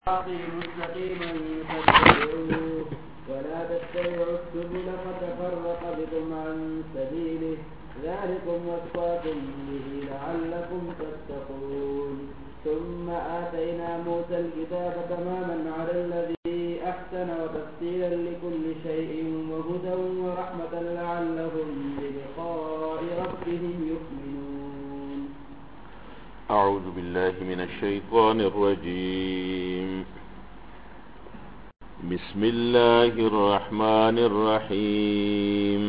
مستقيما فاتبعوه ولا تتبعوا السبل فتفرق بكم عن سبيله ذلكم وصاكم به لعلكم تتقون ثم آتينا موسى الكتاب تماما على الذي أحسن وتفصيلا لكل شيء وهدى ورحمة لعلهم بلقاء ربهم يؤمنون. أعوذ بالله من الشيطان الرجيم. بسم الله الرحمن الرحيم.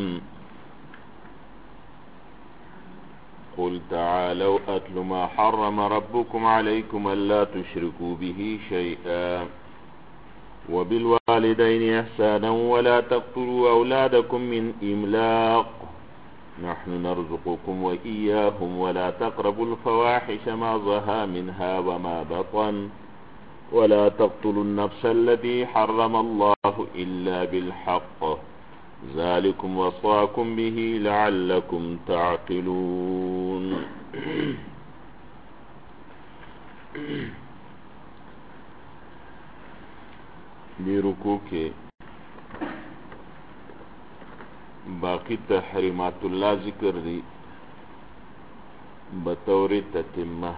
قل تعالوا أتل ما حرم ربكم عليكم ألا تشركوا به شيئا وبالوالدين إحسانا ولا تقتلوا أولادكم من إملاق نحن نرزقكم وإياهم ولا تقربوا الفواحش ما ظهر منها وما بطن ولا تقتلوا النفس التي حرم الله إلا بالحق ذلكم وصاكم به لعلكم تعقلون. دی رکوع کے باقی تحریمات اللہ ذکر دی بطور تتمہ.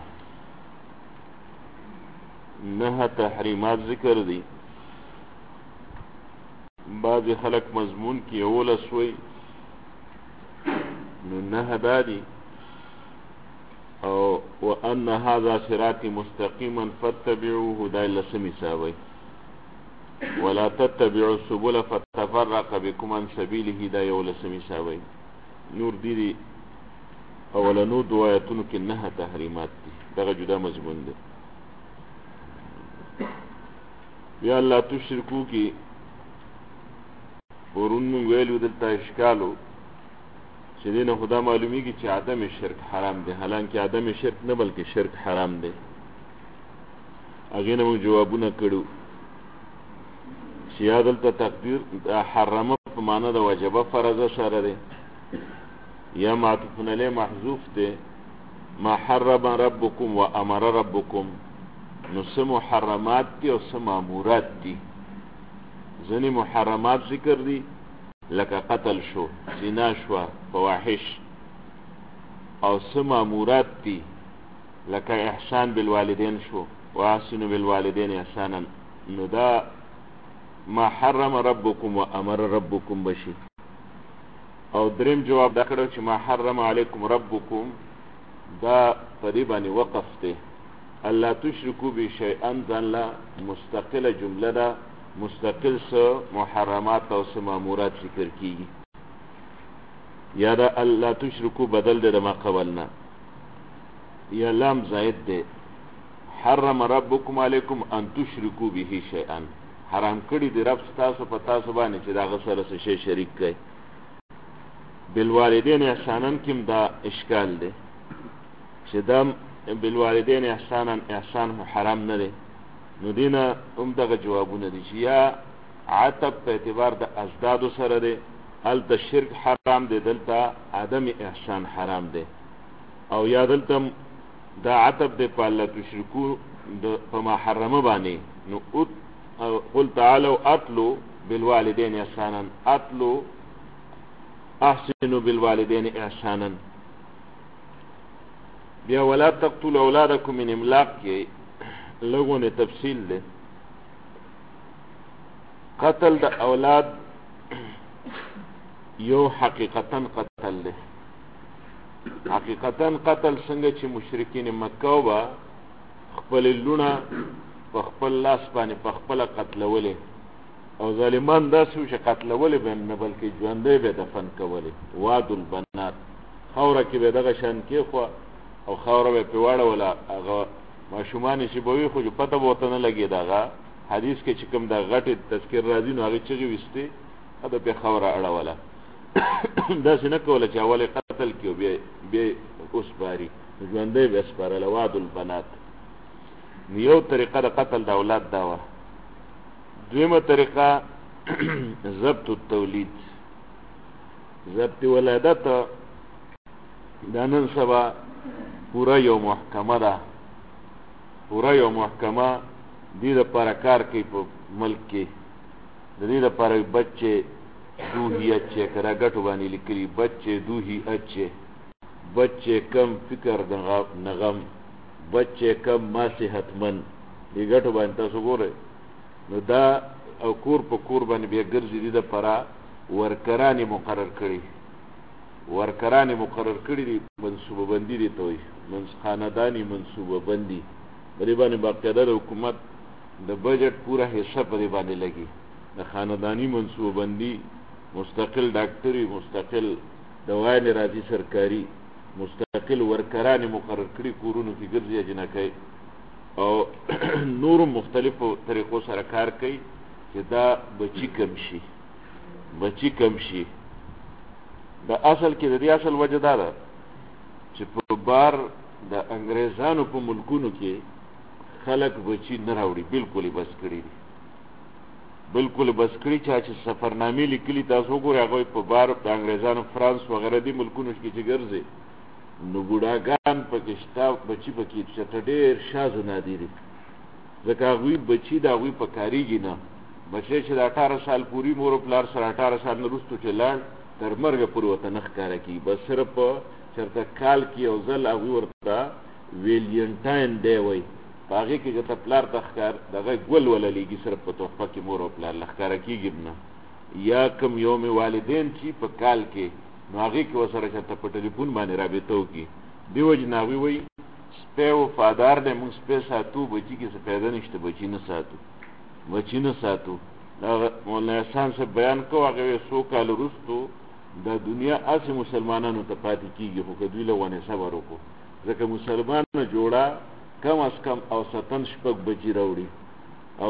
9 تحریمات ذکر دی. بعض خلق مضمون کی اولس وی نو 9 دادی او وان هذا صراطی مستقیما فاتبعوه دا لسمی ساوی ولا تتبعوا السبل فتفرق بكم عن سبيله دا یو لسمی ساوی. نور دیدی اولنو دوایتونو کی 9 تحریمات دی دغه جدا مضمون دی. یا اللہ تشرکو کی ورون ویلو دلتا اشکالو چدین خدا معلومی کی چی عدم شرک حرام دے حالانکہ عدم شرک نه بلکہ شرک حرام دے. اگین مو جوابونه کړو چی دلتا تقدیر حرمه په معنی د واجبه فرضه سره ده یا معطوف علیه محذوف ده. ما حرم ربکم و امر ربکم نو سه محرمات دی او سه مامورات دی. ځنې محرمات ذکر دی لکه قتل شو زنا شو فواحش او سه مامورات دی لکه احسان بالوالدین شو واحسنوا بالوالدین احسانا. نو دا ما حرم ربکم و امر ربکم بشي. او دریم جواب دا کړو چې ما حرم علیکم ربکم دا پدې باندې وقف دی. الله تشرکو به شیئا ځان لا مستقله جمله ده مستقل سه محرمات او سه مامورات ذکر کیږي. یا دا الله تشرکو بدل ده ما قبلنا یا لام زائد ده. حرم ربکم علیکم ان تشرکو به شیئا حرام کړي دی رب تاسو په تاسو باندې چې دا غسر سره شی شریک کړي. بالوالدین احسانا کیم دا اشکال ده چې دا بالوالدین احسانا احسان حرام نه دی. نو دینه هم دغه جوابونه دي چې یا عتب په اعتبار د ازدادو سره دی هلته شرک حرام دی دلته عدم احسان حرام دی. او یا دلته دا عتب دی په الله تشرکو په ما حرمه باندې. نو قل تعالوا اتلوا بالوالدین احسانا اتلوا احسنوا بالوالدین احسانا. بیا ولا تقتلوا اولادکم من املاق کې لغونه تفصیل ده. قتل د اولاد یو حقیقتا قتل ده. حقیقتا قتل څنګه چې مشرکین مکه وبا خپل لونه په خپل لاس باندې په خپل قتلولې او ظالمان داسې چې قتلولې به نه بلکې ژوندې به دفن کولې. واد البنات خوره کې به دغه شان کې خو او خوره به پیواړه ولا هغه ماشومان چې بوي خو پته بوته نه لګي. داغه حدیث کې چې کوم د غټ تذکر راځي نو هغه چې وسته دا به خوره اړوله دا څنګه کوله چې اوله قتل کیو به اوس باری ژوندې به سپارله. واد البنات یو طریقه د قتل د اولاد دا و. دویمه طریقه ضبط التولید ضبط ولادت دا نن سبا پورا یو محکمه ده، پورا یو محکمه دې دپاره کار کوي په ملک کې د دې دپاره بچے دوہی اچھے که دا گٹو بانی لکلی بچے دوہی اچھے بچے کم فکر نغم بچے کم ما صحت من دی گٹو بانی تاسو گوره نو دا او کور په کور باندې بیا ګرځي دي دپاره ورکرانی مقرر کړي دي منصوبه بندي دي ته وایي خاندانی منصوبه بندي په دې باندې باقاعده د حکومت د بجټ پوره حصه په دې باندې لګي د خاندانی منصوبه بندي مستقل ډاکټري مستقل دوایانې راځي سرکاري مستقل ورکرانی مقرر کړي کورونو کې ګرځي جنکۍ او نورو مختلفو طریقو سره کار کوي چې دا بچی کم شي د اصل کې د دې اصل وجه دا ده چې په بار د انګریزانو په ملکونو کې خلک بچی نه راوړي بالکل بس کړي دي بالکل بس کړي چې سفرنامې لیکلي تاسو وګورئ هغوی په بار د انګریزانو فرانس وغیره دي ملکونو کې چې ګرځي نو بوډاګان پکې شته بچي پکې چې ډېر شازو نادي دي ځکه هغوی بچي د هغوی په کارېږي نه بچی چې د 18 سال پورې مور و پلار سره 18 سال نه وروستو چې لاړ تر مرګه پورې ورته نه ښکاره کېږي بس صرف په چېرته کال کې یو ځل هغوی ورته ویلینټاین ډی وایي په هغې کې چې ته پلار ته ښکار دغه ګل وللیږي صرف په تحفه کې مور او پلار له ښکاره کېږي نه یا کم یوم والدین چې په کال کې نو هغې کې ورسره چېرته په ټلیفون باندې رابطه وکړي دې وجې نه هغوی وایي سپی وفادار دی موږ سپی ساتو بچي کې څه فایده نشته بچي نه ساتو مولانا احسان صاحب بیان کو هغه څو کال وروستو د دنیا هسې مسلمانانو ته پاتې کېږي خو که دوی له ونې صبر وکړو ځکه مسلمانانو جوړه کم از کم اوسطن شپږ بچي راوړي او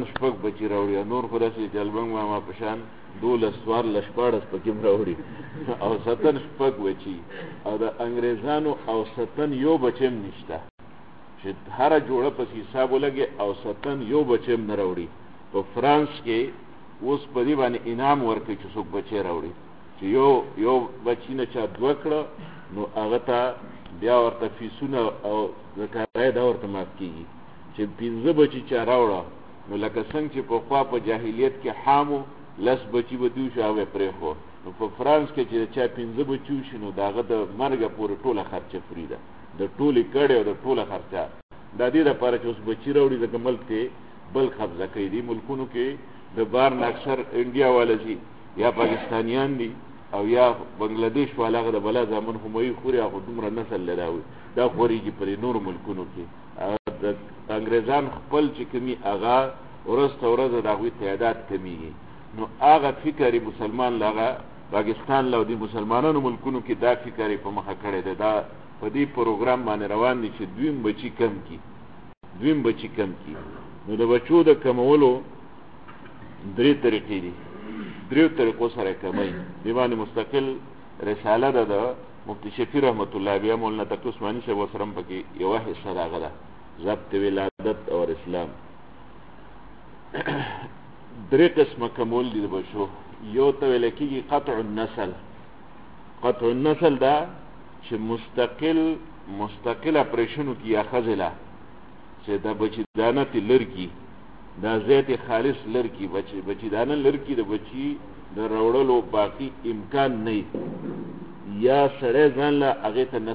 نور خو داسې جلبنګ ماما په شان 12 14 14 پکې هم راوړي اوسطن شپږ بچي او د انګریزانو اوسطن یو بچی هم نشته چې هره جوړه پسې حساب ولګي اوسطن یو بچی هم نه راوړي په فرانس کې اوس په دې باندې انعام ورکوي چې څوک بچی راوړي چې یو بچی نه چا دوه کړه نو هغه ته بیا ورته فیسونه او زکارای دا ورته معاف کېږي چې 15 بچي چا راوړه نو لکه څنګه چې پخوا په جاهلیت کې حامو 10 بچي به دوی شو هغه پرېښو نو په فرانس کې چې چا 15 بچي وشي نو د هغه د مرګه پورې ټوله خرچه فري ده د ټولې کړې او د ټوله خرچه دا دې دپاره چې اوس بچي راوړي ځکه ملک ته بل قبضه کوي دي ملکونو کې د بار نه اکثر انډیا والا دي یا پاکستانیان دي او یا بنگلادیش والا هغه د بلا زامن هموي خوري هغه دومره نسل لراوي دا خوريږي پر نور ملکونو کې د انګریزان خپل چې کمی هغه ورځ د هغوی تعداد کمیږي نو هغه فکر مسلمان لغه پاکستان له دې مسلمانانو ملکونو کې دا فکر په مخه کړی دی دا په دې پروګرام باندې روان دي چې دویم بچي کم کی نو د بچو د کمولو درې طریقې دي دریو طریقو سره کمی دې باندې مستقل رساله ده د مفتی شفیع رحمت الله علیه مولانا تقی عثماني صاحب وسرم پکې یوه حصه راغله ده ضبط ولادت اور اسلام درې قسمه کمول دي د بچو یو ته ویل کېږي قطع النسل دا چې مستقل اپریشنو کې یا ښځې له چې دا بچي دانه تې لر کي دا زیت خالص لر کي بچي دانه لر کي د بچي د راوړلو باقي امکان نه یا سړی ځان له هغې ته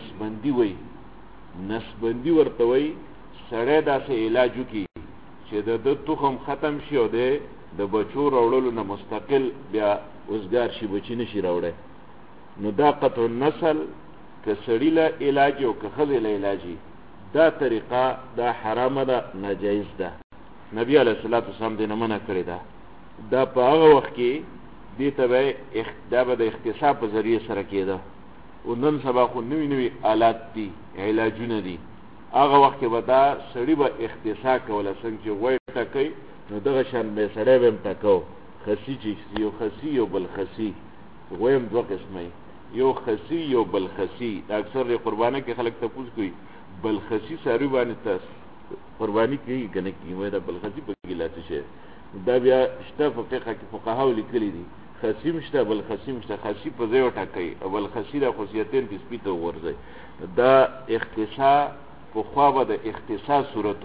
نسبندي ورته وایي سړی داسې علاج وکړي چې د تخم ختم شي او د بچو راوړلو نه مستقل بیا اوزګار شي بچي نه شي راوړی نو دا قطع النسل که سړي له علاج او که ښځې له علاجي دا طریقه دا حرامه ده ناجایز ده نبی علیه الصلاة والسلام دې نه منع کړې ده دا په هغه وخت کې دې ته به دا به د اختصاب په ذریعه سره کېده او نن سبا خو نوي آلات دي علاجونه دي هغه وخت کې به دا سړي به اختصا کوله څنګه چې غوی ټکوي نو دغه شان به سړی به هم ټکو خسي چې یو خسي یو بل خسي غوی هم دوه قسمه یو خسي یو بل خسي دا اکثر قربانه کې خلک تپوس کوي بل خسي څاروي باندې تاسو قرباني کوي که نه کوي وایي دا بل خسي پکې لا څه شی دا بیا شته په فقه کې فقهاو لیکلي دي خسي هم شته بل خسي هم شته خسي په ځای وټاکئ او بل خسي دا خصوصیتین کې سپي ته وغورځئ دا اختصا پخوا به د اختصاص صورتو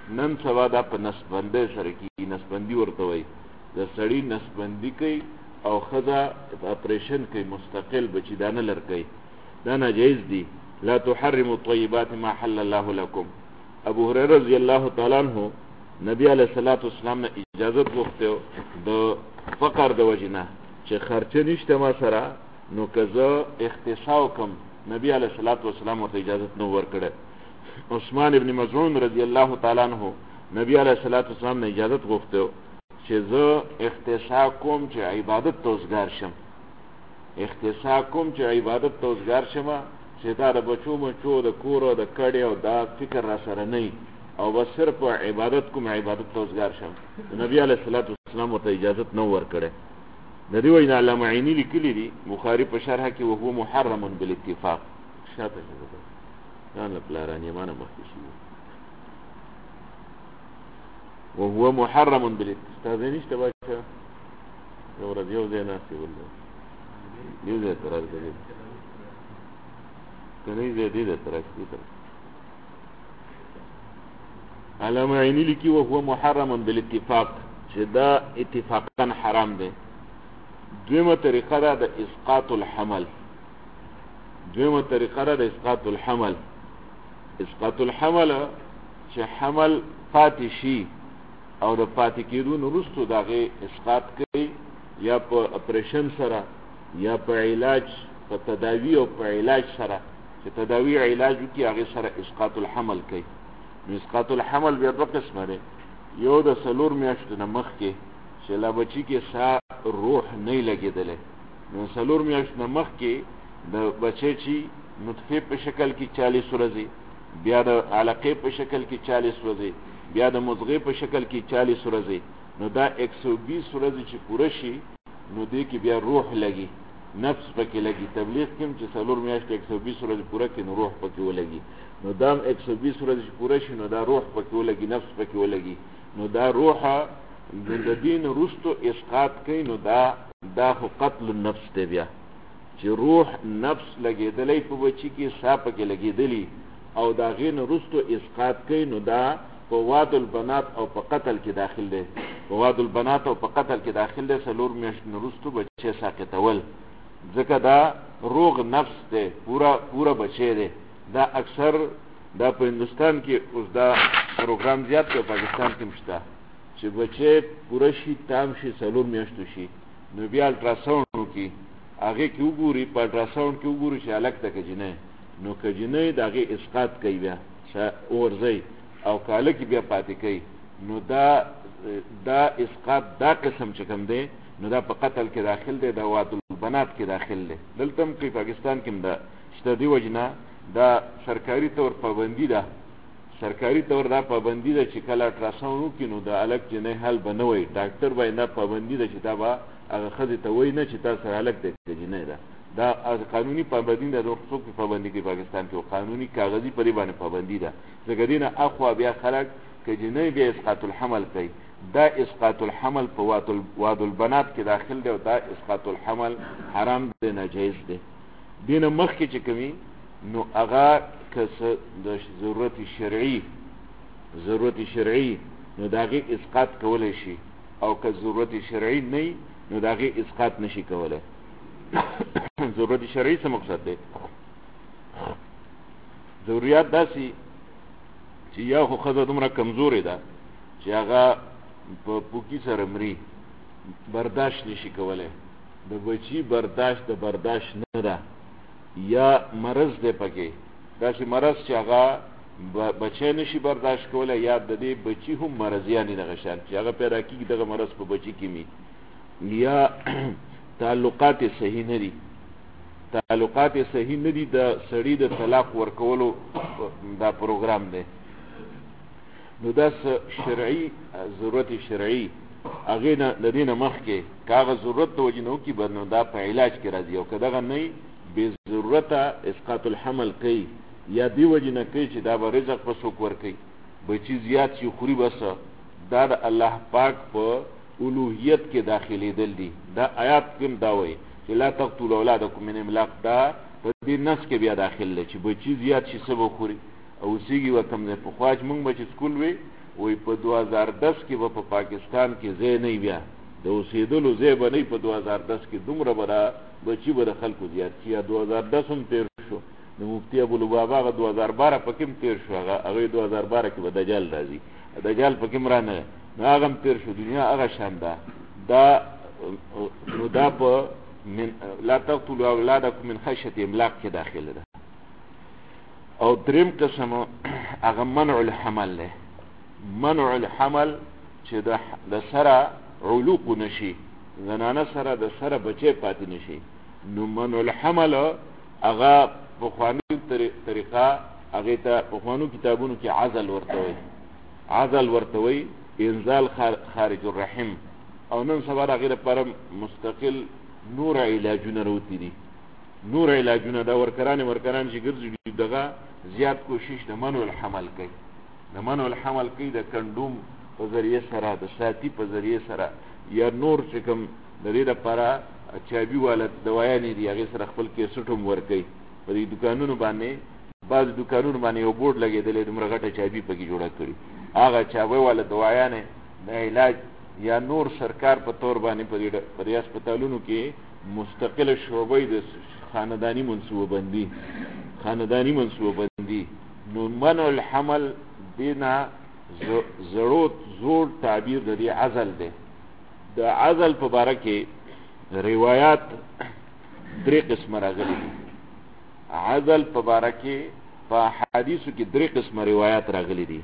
نن سبا دا په نسبندۍ سره کېږي، نسبندي ورته وایي. د سړي نسبندي کوي او ښځه اپریشن کوي مستقل بچي دانه لر کوي، دا ناجایز دي. لا تحرموا طیبات ما حل الله لكم. ابو هريره رضی الله تعالی عنہ نبی علیہ الصلوۃ والسلام نه اجازت غوښته د فقر د وجنه چې خرچه نشته ما سره، نو که زه اختصاص کوم، نبی علیہ الصلوۃ والسلام ورته اجازت نو ورکړه. عثمان ابن مظعون رضی الله تعالی عنہ نبی علیہ الصلوۃ والسلام نه اجازت غوښته چې زه اختصاص کوم چې عبادت توزګار شم، اختصاص کوم چې عبادت توزګار شم، چې دا د بچو مچو د کور او د کډې او دا فکر را سره نه او بس صرف عبادت کوم، عبادت توزګار شم. نبی علیہ الصلوۃ والسلام ورته اجازت نو ورکړه. د دې وینا علامه عینی لیکلی دي بخاری په شرح کې، وهو محرم بالاتفاق. شاته ځان له پلارانی مانه مخکې شي، وهو محرم بالاتفاق. تاسو نشته بچا نو ورځ یو ځای ناسي ولله یو ځای تر راځي کني دې دې تر راځي. علامه عینی لیکي وهو محرم بالاتفاق چې دا اتفاقا حرام دی. دویمه طریقه ده د اسقاط الحمل. دویمه طریقه ده د اسقاط الحمل. اسقاط الحمل چې حمل پاتې شي او د پاتې کېدو وروسته د هغې اسقاط کوي، یا په اپریشن سره یا په علاج، په تداوي او په علاج سره، چې تداوي علاج وکړي هغې سره اسقاط الحمل کوي. نو اسقاط الحمل بیا دوه قسمه دی. یو د 4 میاشتو نه مخکې چې لا بچي کې سا روح نه لګېدلی، نو 4 میاشتو نه مخکې د بچی چې نطفې په شکل کې 40 ورځې، بیا د علقې په شکل کې 40 ورځې، بیا د مضغې په شکل کې 40 ورځې، نو دا 120 ورځې چې پوره شي نو دې کې بیا روح لګي، نفس پکې لګي. تبلیغ کې چې 4 میاشتې 120 ورځې پوره کړي نو روح پکې ولګي، نو دا 120 ورځې چې پوره شي نو دا روح پکې ولګي، نفس پکې ولګي، نو دا روح د دین وروسته اسقاط کوي. نو دا خو قتل النفس دی. بیا چې روح نفس لګېدلی په بچي کې، سا پکې لګېدلی او د هغې نه وروسته اسقاط کوي، نو دا په واد البنات او په قتل کې داخل دی. په واد البنات او په قتل کې داخل دی. 4 میاشتې نه وروسته بچی ساقطول، ځکه دا روغ نفس دی، پوره بچی دی. دا اکثر دا په هندوستان کې اوس دا پروګرام زیات دی، پاکستان کې هم شته چې بچی پوره شي، تام شي، 4 میاشتو شي، نو بیا الټراساونډ وکړي، هغې کې وګوري، په الټراساونډ کې وګوري چې هلک ده که جنۍ، نو که جنۍ د هغې اسقاط کوي بیا وورځئ، او که هلک بیا پاتې کوي، نو دا اسقاط دا قسم چې کوم دی نو دا په قتل کې داخل دی، دا واد البنات کې داخل دی. دلته هم کوي، پاکستان کې هم دا شته. دې وجې نه دا سرکاري طور پابندي ده، سرکاري طور دا پابندي ده چې کله الټراساونډ وکړي نو د هلک جنۍ حال به نه وایي، ډاکټر باندې دا پابندي ده چې دا به هغه ښځې ته وایي نه چې تا سره هلک دی که جنۍ ده. دا قانوني پابندي ده. څوک پې پابندي کوي پاکستان کې؟ قانوني کاغذي په دې باندې پابندي ده. ځکه دې نه اخوا بیا خلک که جنۍ بیا اسقاط الحمل کوي، دا اسقاط الحمل په واد البنات کې داخل دی، او دا اسقاط الحمل حرام دی، ناجایز دی. دې نه مخکې چې کوي نو هغه که د ضرورت شرعي نو د هغې اسقاط کولی شي، او که ضرورت شرعي نه نو د هغې اسقاط نشي کولی. ضرورت شرعي څه مقصد دی؟ ضروریات داسې چې یا خو ښځه دومره کمزورې ده چې هغه په پوکي سره مري، برداشت نشي کولی، د بچي برداشت د برداشت نه ده، یا مرض دی پکې، داسې مرض چې هغه بچی نشي برداشت کولی، یا د دې بچي هم مرضیانې دغه شان چې هغه پیدا کېږي دغه مرض په بچي کې وي، یا تعلقات صحیح نه دي. تعلقات صحیح نه دي، د سړي د طلاق ورکولو دا پروګرام دی. نو دا شرعي ضرورت شرعي هغې نه د دې نه مخکې که هغه ضرورت د وجې نه وکړي به نو دا په علاج کې راځي، او که دغه نه بې ضرورته اسقاط الحمل کوي، یا دې وجې نه کوي چې دا به رزق به څوک ورکوي، بچي زیات شي خوري بس، دا د الله پاک په الوهیت کې داخلېدل دي. دا آیات کې هم دا وایي چې لا تقتلوا اولادکم من املاق، دا په دې نس کې بیا داخل دی چې بچي زیات شي څه به خوري او اوسېږي ورته هم دی. پخوا چې مونږ به چې سکول وی وی په 2010 کې به په پاکستان کې ځای نه بیا د اوسېدلو ځای به نه په 2010 کې دومره به دا بچي به د خلکو زیات شي. یا 2010 هم تېر شو د مفتي ابوالبابا هغه 2012 پکې هم تېر شو، هغه 2012 کې به دجال راځي، دجال پکې هم رانه نو هغه هم تېر شو. دنیا هغه شان ده دا نو دا په من لا تقتلوا اولادکم من خشیة املاق کې داخله ده. او دریم قسم هغه منع الحمل له، منع الحمل چې د سره علوق نشي، زنانه سره د سره بچی پاتې نشي. نو منع الحمل هغه پخواني طریقه هغه ته پخوانو کتابونو کې عزل ورته وي، عزل ورته وي انزال خارج الرحم. او نن سبا هغه لپاره مستقل نور علاجونه راوتی دي، نور علاجونه دا ورکران چې ګرځي دغه زیات کوشش د منع الحمل کوي، د منع الحمل کوي د کندوم په ذریعه سره، د ساتي په ذریعه سره، یا نور چې کوم د دې لپاره چابي والا دوايانې دي هغې سره خپل کیسټ هم ورکوي. په دې دوکانونو باندې بعض دوکانونو باندې یو بورډ لګېدلی دومره غټه چابي پکې جوړه کړي، هغه چابي والا دوايانې د علاج یا نور سرکار په طور باندې په دې هسپتالونو کې مستقله شعبې د خاندانی منصوبه بندي. نو منع الحمل دینا زور تعبیر د دې عزل دی. د عزل په باره کې روایات درې قسمه راغلي دي. عزل په باره کې په حدیثو کې درې قسمه روایات راغلي دي.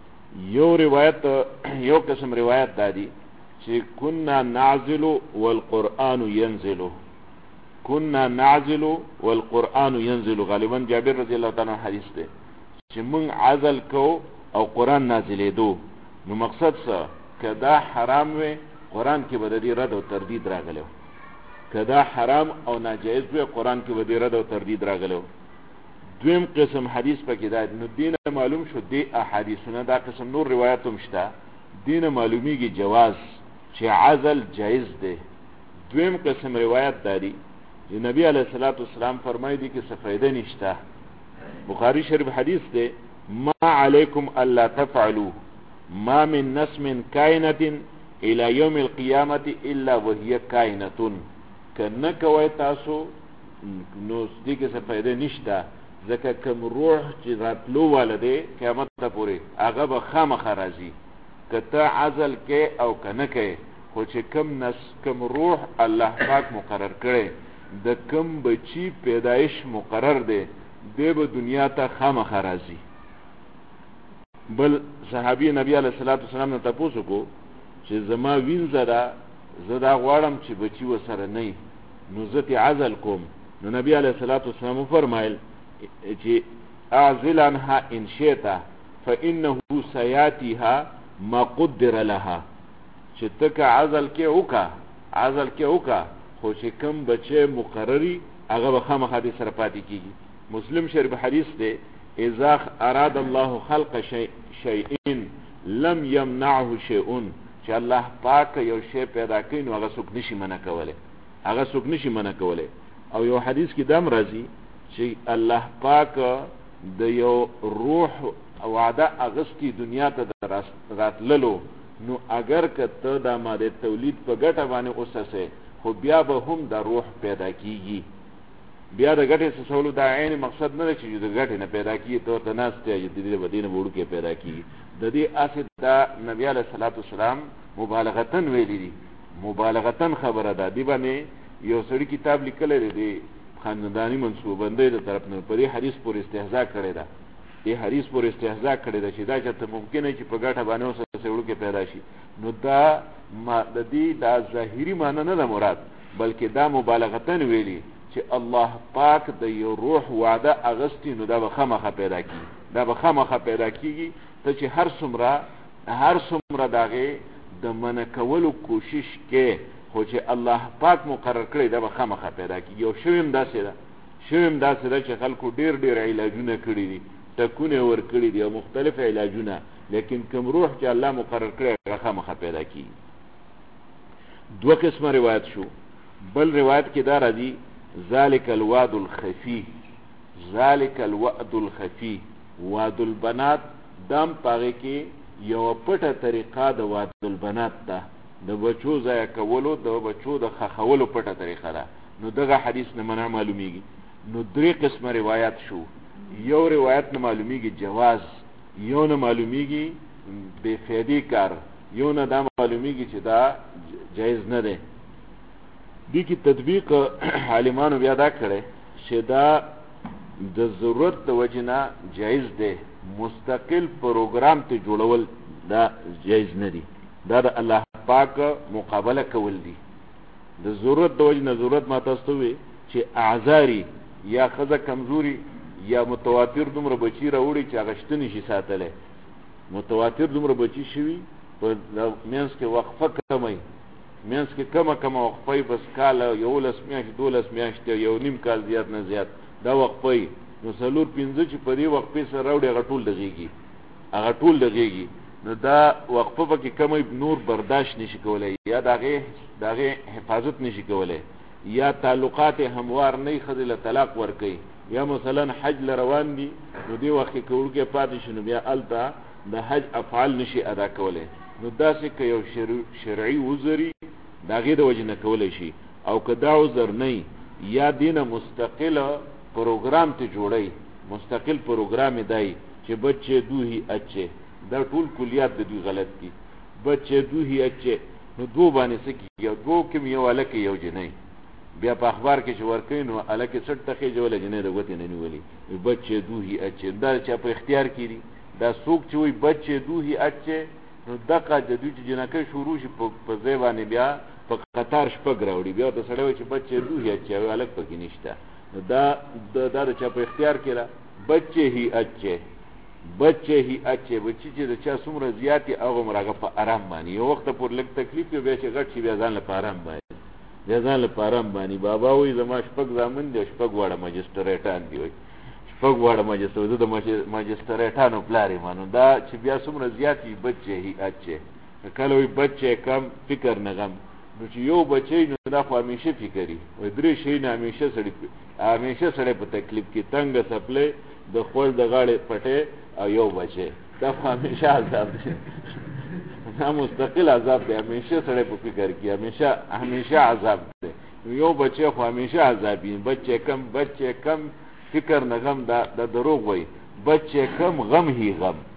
یو قسم روایت دا دی چې كنا نعزل والقرآن ينزل، كنا نعزل والقرآن ينزل، غالبا جابر رضی الله تعالی عنہ حدیث دی چې موږ عزل کو او قرآن نازلې دو. نو مقصد څه کدا حرام وي قرآن کې به د دې رد او تردید راغلو، کدا حرام او ناجایز وي قرآن کې به د رد او تردید راغلو. دویم قسم حدیث پکې دا نو دینه معلوم شو دی احادیثونه دا قسم نور روایت هم شته دینه معلومیږي جواز چې عزل جایز دی. دویم قسم روایت داری چې نبی علیہ الصلوۃ والسلام فرمایي دي کې څه فائدہ نشته. بخاری شریف حدیث دی ما علیکم الا تفعلوا ما من نسم کائنة الى یوم القیامة الا وهي کائنة، کنه کوي تاسو نو دې کې څه فائدہ نشته ځکه کوم روح چې راتلو والده قیامت ته پورې هغه به خامخا راځي، کته عزل کې او کنه کې، خو چې کم روح الله پاک مقرر کړي د کم بچی پیدایش مقرر دی دی به دنیا ته خامخا راځي. بل صحابي نبی علیہ الصلوۃ والسلام نه تاسو کو چې زما وینځه دا زدا غواړم چې بچی وسره نه نو زه عزل کوم. نو نبی علیہ الصلوۃ والسلام فرمایل چې اعزل عنها ان شئت فانه سياتيها ما قدر لها، چې تک عزل کې وکا خو چې کم بچه مقرری هغه به خامخا دې سره پاتې کیږي. مسلم شریف حدیث دی اذا اراد الله خلق شيء لم يمنعه شيء، چې الله پاک یو شی پیدا کړي نو هغه څوک نشي منع کوله. او یو حدیث کې دم راځي چې الله پاک د یو روح وعده اغستی دنیا ته راتللو نو اگر که ته دا ماده تولید په ګټه باندې اوسه خو بیا به هم دا روح پیدا کیږي. بیا د ګټې سسولو دا عین مقصد نه چې د ګټې نه پیدا کیږي ته ته ناسته چې د دې بدینه وړو کې پیدا کیږي. د دې اصل دا نبی علیہ الصلوۃ والسلام مبالغتن ویلي دي، مبالغتن خبره ده. دی باندې یو سړي کتاب لیکلی دی خاندانی منصوبندۍ د طرف نه په دې حدیث پورې استهزاء کړې ده، دې حدیث پورې استهزاء کړې ده چې دا چېرته ممکن دی چې په ګټه باندې اوسه وړو کې پیدا شي. نو دا د دې دا ظاهري معنی نه ده مراد، بلکې دا مبالغتن ویلي چې الله پاک د یو روح وعده اغستی نو دا به خامخا پیدا کیږي. ته چې هر څومره د هغې د منع کولو کوشش کې خو چې الله پاک مقرر کړی دا به خامخا پیدا کیږي. او شویم داسې ده چې خلکو ډیر علاجونه کړي دي، ټکونه ورکړي دي او مختلف علاجونه، لیکن کوم روح چې الله مقرر کړی هغه خامخا پیدا کیږي. دوه قسمه روایت شو. بل روایت کې دا راځي ذالک الوعد الخفی، وعد البنات دام پاغه کې یو پټه طریقه د وعد البنات ده، د بچو ضایع کولو، د بچو د خښولو پټه طریقه ده. نو دغه حدیث نه منع معلومیږي. نو درې قسمه روایت شو. یو روایت نه معلومیږي جواز، یو نه معلومیږي بے فیدی کار، یو نه دا معلومیږي چې دا جایز نه ده. دی کی تطبیق عالمانو بیا دا کړي چې دا د ضرورت د وجنه جایز ده، مستقل پروګرام ته جوړول دا جایز نه دي. دا د الله پاک مقابله کول دي. د ضرورت د وجنه ضرورت ما تاسو وي چې اعذاری یا خزه کمزوري یا متواتر دومره بچی راوړي چې غشتنی شي ساتله، متواتر دومره بچی شوی په مینس کې وقفه کمای، مینس کې کمه وقفه بس کال یو لس میاشت 12 میاشت یو نیم کال زیات نه زیات دا وقفه. نو سلور 15 چې په دې وقفه سره راوړي هغه ټول دغیږي. نو دا وقفه پکې کمای نور برداشت نشي کولای، یا داغه حفاظت نشي کولای، یا تعلقات هموار نه خدل طلاق ور کوي، یا مثلا حج لروان دي نو دی وخت کې ورګه پاتې شنو بیا التا د حج افعال نشي ادا کولای. نو داسې که یو شرعي عذري داغه د وجه نه کولای شي، او که دا عذر نه یا دینه مستقله پروګرام ته جوړي، مستقل پروګرام دی چې بچے دوهی اچے، دا ټول کلیات د دوی غلط دي. بچے دوهی اچے نو دو باندې سکی یو دو کې یو الکه یو جنې، بیا په اخبار کې چې ورکې نو الکه 60 تخې جوړه جنې د غوتی نه نیولې. بچے دوهی اچے دا چې په اختیار کړي، دا څوک چې وي بچے دوهی اچے نو دغه د دوی جنکه شروع شي په ځای بیا په قطار شپږ راوړي، بیا د سړی چې بچے دوهی اچے او الک پکې نشته. نو دا د چا په اختیار کې را بچے هی اچے بچی چې د چا څومره زیاتی هغه مرغه په آرام باندې یو وخت پر لږ تکلیف یو بیا چې غټ شي بیا ځان له آرام باندې بابا وای زما شپږ زامن دي، شپږ واړه ماجستریټان دي، وای شپږ واړه ماجستر د ماجستریټانو پلاری مانو دا چې بیا څومره زیاتی بچي هی اچي کله وای بچي کم فکر نه غم. نو چې یو بچي نو دا خو همیشه فکرې وای درې شي نه همیشه سړی په تکلیف کې تنگ سپلې د خپل د غاړې پټه او یو بچي دا همیشه عذاب دی، دا مستقل عذاب دی، همیشه سړی په فکر کې همیشه عذاب دی. یو بچي خو همیشه عذابي، بچي کم فکر نه غم دا دروغ وای. بچي کم غم هی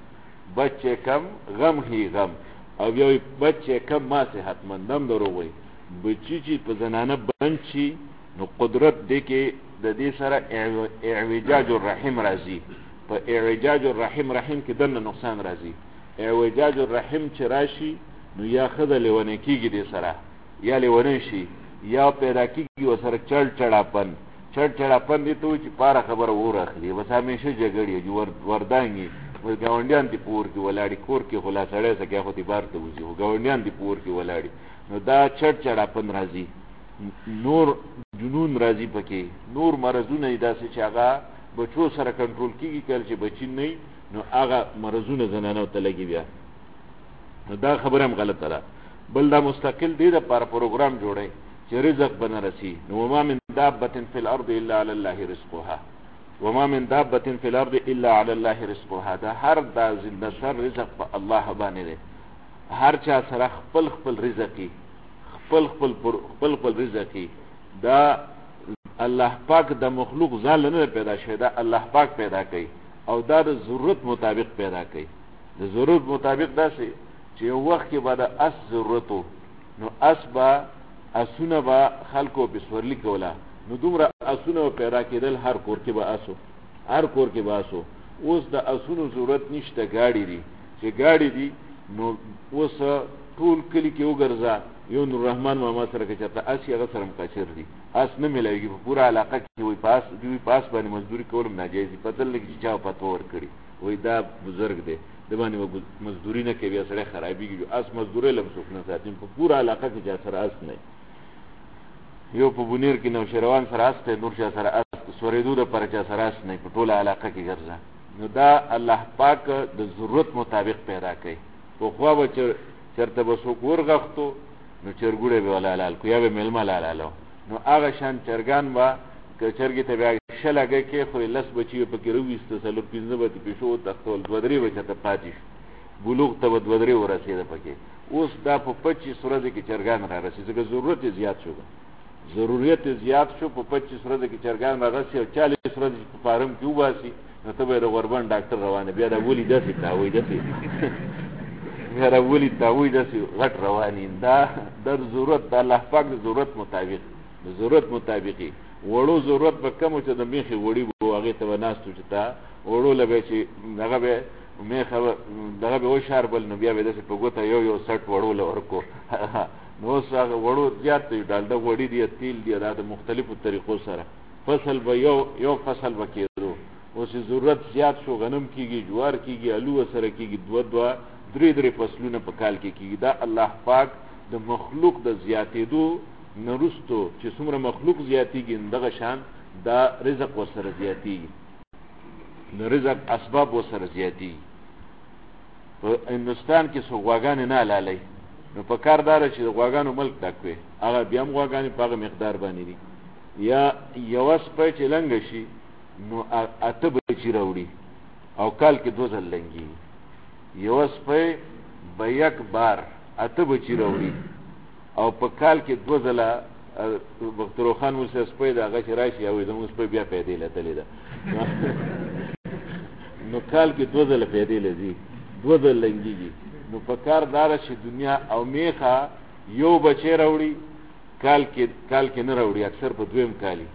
غم او یو بچي کم ما صحت مندم دروغ وای. بچی چې په زنانه بند شي نو قدرت دی کې د دې سره اعوجاج الرحم راځي، په اعوجاج الرحم کې دنه نقصان راځي. اعوجاج الرحم چې راشي نو یا خدای لیونه کیږي دې سره، یا لیونه شي، یا پیدا کیږي وسره چړچړاپن دي ته چې پاره خبره ورخلي، بس همیشه جګړې وردانګي ګاونډیان دي پور کې ولاړی، کور کې خلاصړې سکه خو دې بار ته وځي، ګاونډیان دي پور کې ولاړی. نو دا چړچړاپن راځي، نور جنون راځي، پکې نور مرزونه داسې چې هغه بچو سره کنټرول کیږي، کله چې بچی نه نو هغه مرزونه زنانو ته لګي بیا. نو دا خبره هم غلطه ده. بل دا مستقل دی د پر پروګرام جوړي چې رزق بنرسي. نو وما من دابه فی الارض الا علی الله رزقها، وما من دابه فی الارض الا علی الله رزقها، دا هر دا زنده سر رزق په الله باندې دی. هر چا سره خپل رزقي خپل رزقي دا الله پاک د مخلوق ځان نه پیدا شوی، دا الله پاک پیدا کوي او دا د ضرورت مطابق پیدا کوي. د ضرورت مطابق داسې چې یو وخت کې به د اس ضرورتو نو اسونه به خلکو په سورلی کوله، نو دومره اسونه پیدا کېدل هر کور کې به اسو. اوس د اسونو ضرورت نشته، گاډي دي نو اوس ټول کلی کې وګرځا یو نور رحمان ماما سره کې چاته اسی هغه سره مکاشر دي، اس نه ملایږي په پورا علاقه کې، وای پاس باندې مزدوري کولم ناجایز، پته لګي چې چا پته ور کړی، وای دا بزرګ دی د باندې مزدوري نه کوي، سره خرابېږي، اس مزدوري لم څوک نه ساتي په پورا علاقه کې چا سره اس نه. یو په بونیر کې نو شروان سره اس ته نور چا سره اس سورېدو د پر چا سره اس نه په ټوله علاقه کې ګرځا. نو دا الله پاک د ضرورت مطابق پیدا کوي. په خو به چرته به څوک ورغښتو نو چرګوړې به ولالال کو یا به ملما لالالو، نو هغه شان چرګان به که چرګې ته بیا شلګه کې خو لس بچي په کې رويسته سلور 15 به پېښو تختول 2-3 بچته پاتې شو. بلوغ ته ودرې ورسېده پکې. اوس دا په 25 ورځې کې چرګان را رسي ځکه ضرورت یې زیات شو، ضرورت یې زیات شو. په 25 ورځې کې چرګان را رسي او 40 ورځې په فارم کې وباسي، نو ته به د غوربند ډاکټر روانه بیا د ولي داسې تاوی داسې بیا د ولي تاوی داسې غټ رواني. دا در ضرورت د الله پاک د ضرورت مطابق، د ضرورت مطابقي وړو ضرورت به کم چې د میخې وړي به هغې ته به ناستو چې تا وړو له به چې دغه به میخه دغه به وشاربل، نو بیا به داسې په ګوته یو سټ وړو له ورکو. نو اوس هغه وړو زیات دی، ډالډه غوړي دي، تیل دي، دا د مختلفو طریقو سره فصل به یو فصل به کېدو. اوس ضرورت زیات شو، غنم کېږي، جوار کېږي، الو سره کېږي، دوه درې فصلونه په کال کې کېږي. دا الله پاک د مخلوق د زیاتېدو نه وروستو چې څومره مخلوق زیاتېږي دغه شان دا رزق ورسره زیاتېږي، د رزق اسباب ورسره زیاتېږي. په هندوستان کې څو غواګانې نه حلالوي، نو په کار داره چې د غواګانو ملک ډک وي، هغه بیا هم غواګانې په هغه مقدار باندې دي. یا یوه سپی چې لنګه شي نو 8 بچي راوړي او کال کې 2 ځل لنګېږي. یوه سپی به یک بار 8 بچي راوړي او په کال کې 2 ځله. بختروخان موسی سپی د هغه چې راشي او زموږ سپی بیا پیدې لتلې ده نو کال کې 2 ځله پیدې لځي، 2 ځله لنګېږي. نو په کار داره چې دنیا او میخه یو بچی راوړي، کال کې نه راوړي، اکثر په دویم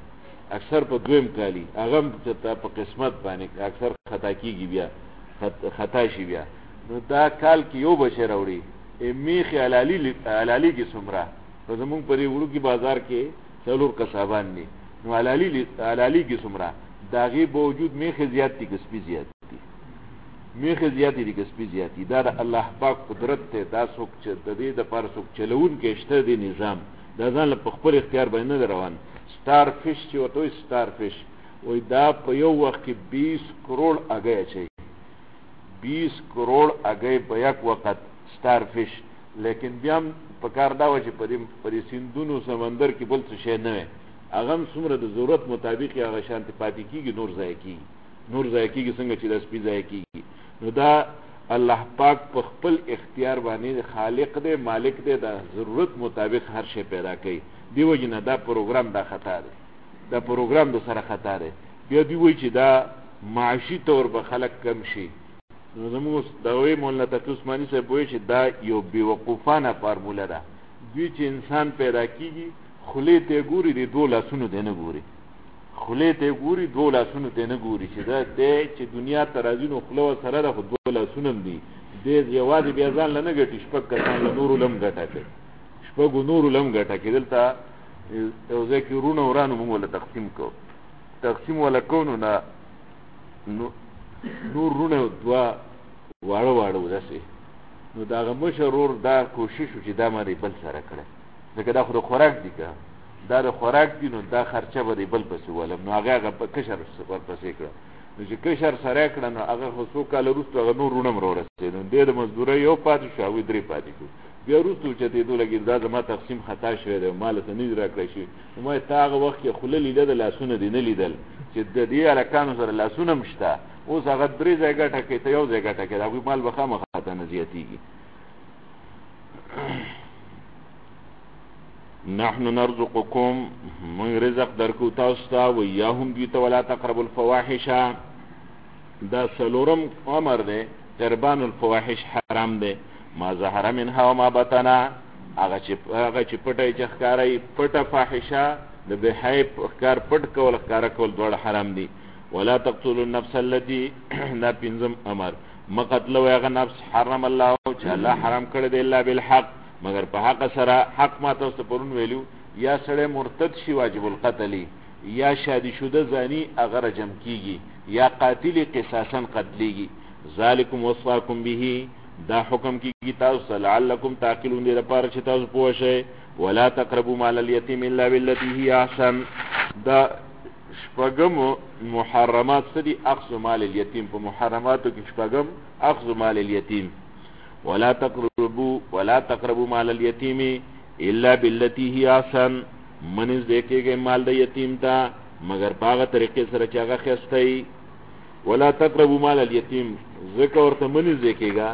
کالي هغه هم په قسمت باندې اکثر خطا کېږي، بیا خطا شي بیا. نو دا کال کې یو بچی راوړي، میخې حلالېږي څومره. نو زمونږ په دې وړوکي بازار کې 4 قصابان دي، نو حلالېږي څومره. د هغې باوجود میخې زیات دي که سپي زیات دي؟ میخې زیاتې دي که سپي زیات دي؟ دا د الله پاک قدرت دی. دا څوک چې د دې دپاره څوک چلوونکی شته دی نظام، دا ځان له په خپل اختیار باندې نه دی روان. سټار فش چې ورته وایي سټار فش، وایي دا په یو وخت کې 20 کروڑ اګی اچوي، 20 کروڑ اګی په یک وخت سټار فش. لیکن بیا هم په کار دا وه چې په دې سیندونو سمندر کې بل څه شی نه وی، هغه هم څومره د ضرورت مطابق یې هغه شانتې پاتې کېږي، نور ضایع کېږي څنګه چې د سپي ضایع کېږي. نو دا الله پاک په خپل اختیار باندې خالق دی، مالک دی، د ضرورت مطابق هر شی پیدا کوي. دی وجې نه دا پروګرام دا خطا دی، دا پروګرام د سره خطا دی. بیا دوی وایي چې دا معاشي طور به خلک کم شي. نو زموږ دغه مولانا تقی عثماني صاحب وایي چې دا یو بېوقوفانه فارموله ده. دوی چې انسان پیدا کېږي خولې ته ګوري، د 2 لاسونو ته نه ګوري، خولې ته ګوري 2 لاسونو ته نه ګوري، چې دا دی چې دنیا ته راځي نو خوله ورسره ده، خو 2 لاسونه هم دي. دی یوازې بیا ځان له نه ګټي، 6 کسان له نورو له هم ګټه کوي، 6 نورو له هم ګټه کوي. دلته یو ځای کې ورونه ورانو موږ وله تقسیم وله کوو، نو نور رونه 2 واړه داسې. نو د هغه مشر ورور دا کوشش و چې دا ما دی بل سره کړی، ځکه دا خو د خوراک دي، که دا د خوراک دي نو دا خرچه به دی بل پسې ولم. نو هغه کشر ورپسې کړه. نو چې کشر سره کړه نو هغه خو 100 کاله وروسته هغه نور رونه هم راورسېد. نو دی د مزدورۍ یو پاتې شو، هغوی 3 پاتې شو. بیا وروسته اوچتېدو لګېد دا زما تقسیم خطا شوی دی، ماله ته نه دي راکړی شوي. نو ما تا هغه وخت کې خوله لیده د لاسونه دې نه لیدل چې د دې هلکانو سره لاسونه هم شته. اوس هغه 3 ځای ګټه کوي، ته 1 ځای ګټه کوي، د هغوی مال به خامخا ته نه زیاتېږي. نحن نرزقكم، من رزق درکو تاسو ته، ویاهم دوی ته، ولا تقربوا الفواحش. دا 4م امر دی، قربان الفواحش حرام دی. ما ظهر منها وما بطن، هغه چې پټه چې ښکاري، پټه فاحشه د بهای ښکار پټ کول ښکاره کول دواړه حرام دي. ولا تقتلوا النفس التي، دا 5م امر، مقتلوی هغه نفس حرم الله چې الله حرام کړی دی، الا بالحق، مگر په حق سره. حق ما تاسو ته پرون ویلو، یا سړی مرتد شي واجب القتلی، یا شادي شده زانی هغه رجم کیږي، یا قاتل قصاصا قتلیږي. ذالکم وصاکم به، دا حکم کیږي تاسو ته، لعلکم تعقلون، دې لپاره چې تاسو پوه شئ. ولا تقربوا مال اليتيم الا بالتي هي احسن. دا 6 محرمات سدي، اخذ مال اليتيم، په محرماتو کې 6 اخذ مال اليتيم. ولا تقربوا مال اليتيم الا بالتي هي احسن، منځ دیکھیږي مال د یتیم ته مگر په هغه طریقې سره چې هغه ښایسته وي. ولا تقربوا مال اليتيم، ځکه ورته منځ دیکھیږي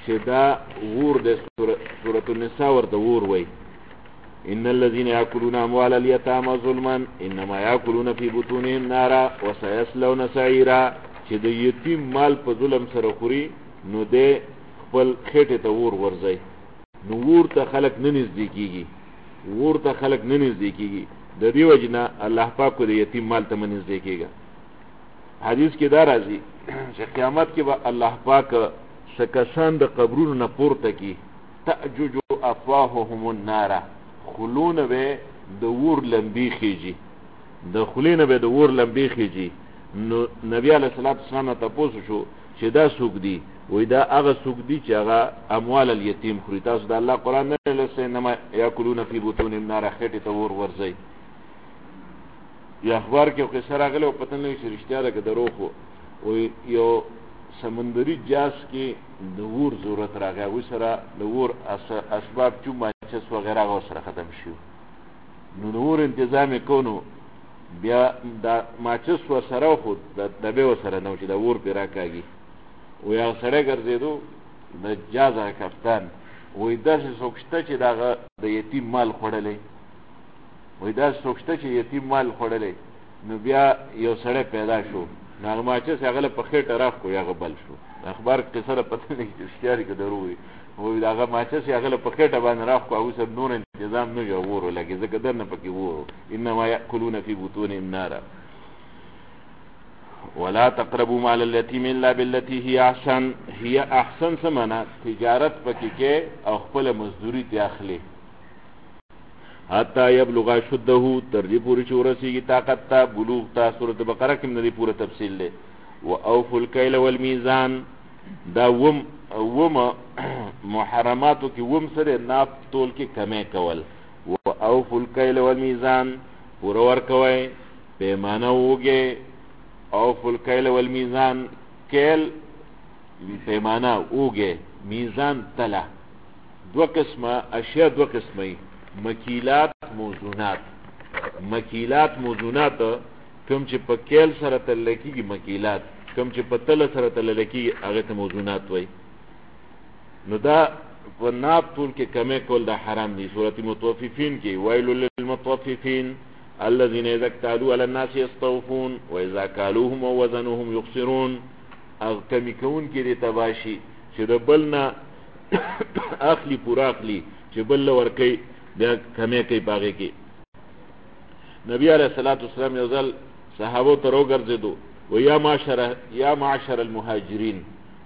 چې دا ور د سورۃ النساء ورته ور وای ان الذين ياكلون اموال اليتامى ظلما انما ياكلون في بطونهم نارا وسيصلون سعيرا. چې د یتیم مال په ظلم سره خوري نو د خپل خېټه ته ور ورځي. نو ور ته خلق نه نږدې کیږي، ور ته خلق نه نږدې کیږي. د دې وجنه الله پاک کو د یتیم مال ته نږدې کیږي. حدیث کې دا راځي چې قیامت کې به الله پاک شکسان د قبرونو نه پورته کی تأجج افواههم النار، خلونه به د ور لمبي خيږي، د خلینه به د ور لمبي خيږي. نو نبی علیہ الصلوۃ والسلام ته پوښتنه شو چې دا څوک دی؟ وای دا هغه څوک دی چې هغه اموال الیتیم خوري. تاسو د الله قرآن نه لسه انما یاکلون فی بطونهم نار، خېټه ته ور ورځي. یا اخبار کې قصه راغله او پته نه شي رښتیا ده که دروغ وو. وای یو سمندري جاس کې د ور ضرورت راغی، هغوی سره د ور اسباب چوب ماچس وغیره هغه سره ختم شو. نو د ور انتظام یې کونو، بیا دا ماچس و سره خو د ډبې و سره نه و چې د ور پرې راکاږي. وی هغه سړی ګرځېدو د جازه کپتان، وی داسې څوک شته چې دغه د یتیم مال خوړلی، وی داسې څوک شته چې یتیم مال خوړلی. نو بیا یو سړی پیدا شو، نو هغه ماچس هغه له په خېټه راښکو، هغه بل شو. اخبار قصه ده پته نه چې رښتیا دي که دروغ وي. وی هغه ماچس هغه له په خېټه باندې راښکو، هغوی سره نور انتظام نه وي او ور ولګي، ځکه در نه پکې ور انما یأکلون فی بطونهم نارا. ولا تقربوا مال اليتيم الا بالتي هي احسن. هي احسن سمانا تجارت پکې کې او خپل مزدوری ته اخلي. حتی یبلغ شده، تر دې پورې چې ورسیږي طاقت ته، بلوغ ته. سورۃ بقره کې نه دی پوره تفصیل دی. واوفوا الکیل والمیزان، دا وم محرماتو کې وم سره ناپ تول کې کمی کول. واوفوا الکیل والمیزان، پوره ورکوئ، پیمانه وږئ. اوفوا الکیل والمیزان، کیل پیمانه اوږئ، میزان تله. دو قسمه اشیاء، دو قسمه مکیلات موزونات. مکیلات موزونات کم چې په کیل سره تلل کېږي مکیلات، کم چې په تله سره تلل کېږي هغه ته موزونات وایي. نو دا په ناپ طول کې کمی کول دا حرام دي. سورۃ مطففین کې ویل للمطففین الذين اذا اكتالوا على الناس يستوفون واذا كالوهم ووزنوهم يخسرون. اغه کمی کون کې د تباشي چې د بلنا اخلي پورا اخلي، چې بل ورکی بیا کمی کوي باغې کې. نبی علیہ الصلوۃ والسلام یو ځل صحابو ته راوګرځېدو، و یا معشر المهاجرین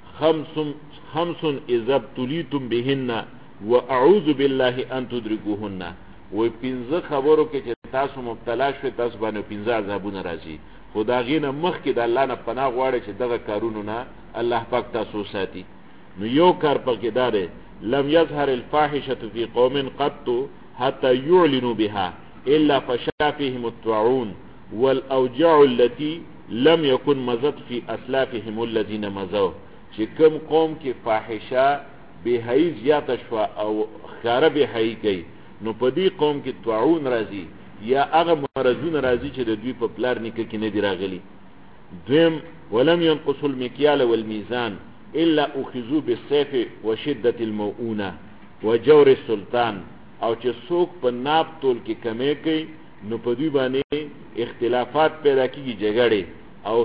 خمس اذا ابتلیتم بهن واعوذ بالله ان تدركوهن. و پنځه خبرو کې چې تاسو مبتلا شوي تاسو باندې پنځه عذابونه راځي، خو د هغې نه مخکې د الله نه پناه غواړئ چې دغه کارونو نه الله پاک تاسو ساتي. نو یو کار پکې دا دی، لم يظهر الفاحشة في قوم قط حتى يعلنوا بها الا فشا فيهم الطاعون والاوجاع التي لم يكن مزت في اسلافهم الذين مزوا. چې کوم قوم کې فاحشه بهایي زیاته شوه او ښکاره بهایي کوي، نو په دې قوم کې طاعون راځي یا هغه مرضونه راځي چې د دوی په پلار نیکه کې نه دي راغلي. دویم ولم ينقصوا المکیال والمیزان الا اخذوا بالسيف وشده المؤونه وجور السلطان. او چې څوک په ناپ تول کې کمی کوي نو په دوی باندې اختلافات پیدا کیږي، جګړې او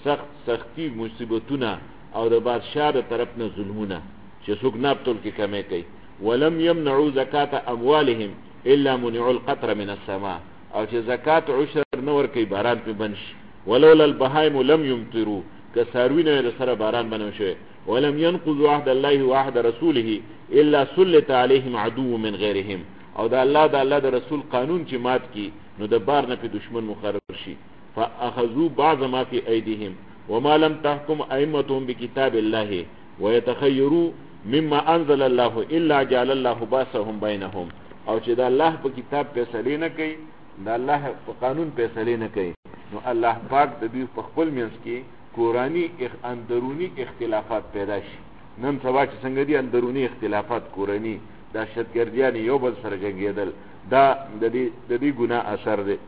سختی مصیبتونه او د بادشاہ د طرف نه ظلمونه، چې څوک ناپ تول کې کمی کوي. ولم يمنعوا زکات اموالهم الا منعوا القطر من السماء. او چې زکات عشر نه ورکوي باران په بنش. ولولا البهائم لم يمطروا، که څاروینه د سره باران بنو شوی. ولم ينقضوا عهد الله وعهد رسوله الا سلط عليهم عدو من غيرهم. او دا الله د رسول قانون چې مات کی نو د بار نه په دشمن مقرر شي. فاخذوا بعض ما في ايديهم وما لم تحكم ائمتهم بكتاب الله ويتخيروا مما انزل الله الا جعل الله باسهم بينهم. او چې دا الله په کتاب فیصله نه کوي، دا الله په قانون فیصله نه کوي، نو الله پاک د دوی په خپل منځ کې کورانی اندرونی اختلافات پیدا شي. نن سبا چې څنګه دي اندرونی اختلافات کورانی، دهشتګردیان یو بل سره جنګېدل، دا د دې ګناه اثر دی.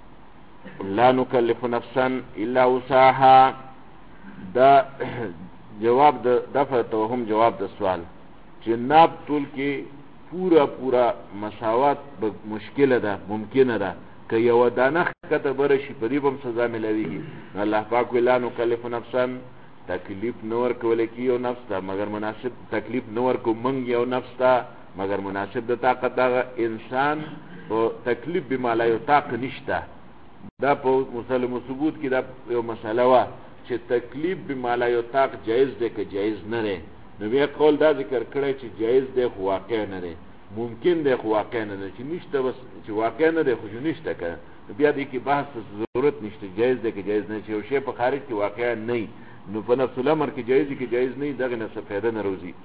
لا نکلف نفسا الا وسعها، دا جواب د دفع توهم جواب د سوال چې ناب طول کې پورا مساوات مشکله ده ممکنه ده که یو دانه کته برشي په دې بم سزا ملويږي. الله پاک ویلا نو کلف نفسا تکلیف نور کول کی یو نفس ته مگر مناسب تکلیف نور کو منګ یو نفس ته مگر مناسب د طاقت دا انسان په تکلیف به مالای او طاقت نشته. دا په مسلم ثبوت کې دا یو مسله وا چې تکلیف به مالای او طاقت جایز ده که جایز نه ده. نو بیا قول دا ذکر کړی چې جایز ده خو واقع نه ده، ممکن ده خو واقع نه ده، چې نشته بس چې واقع نه ده خو نشته که بیا دې کې بحث ضرورت نشته جایز ده که جایز نه. چې یو شی په خارج کې واقع نه نو په نفس الامر کې جایز کې جایز نه دغه نه څه فایده نه روزي.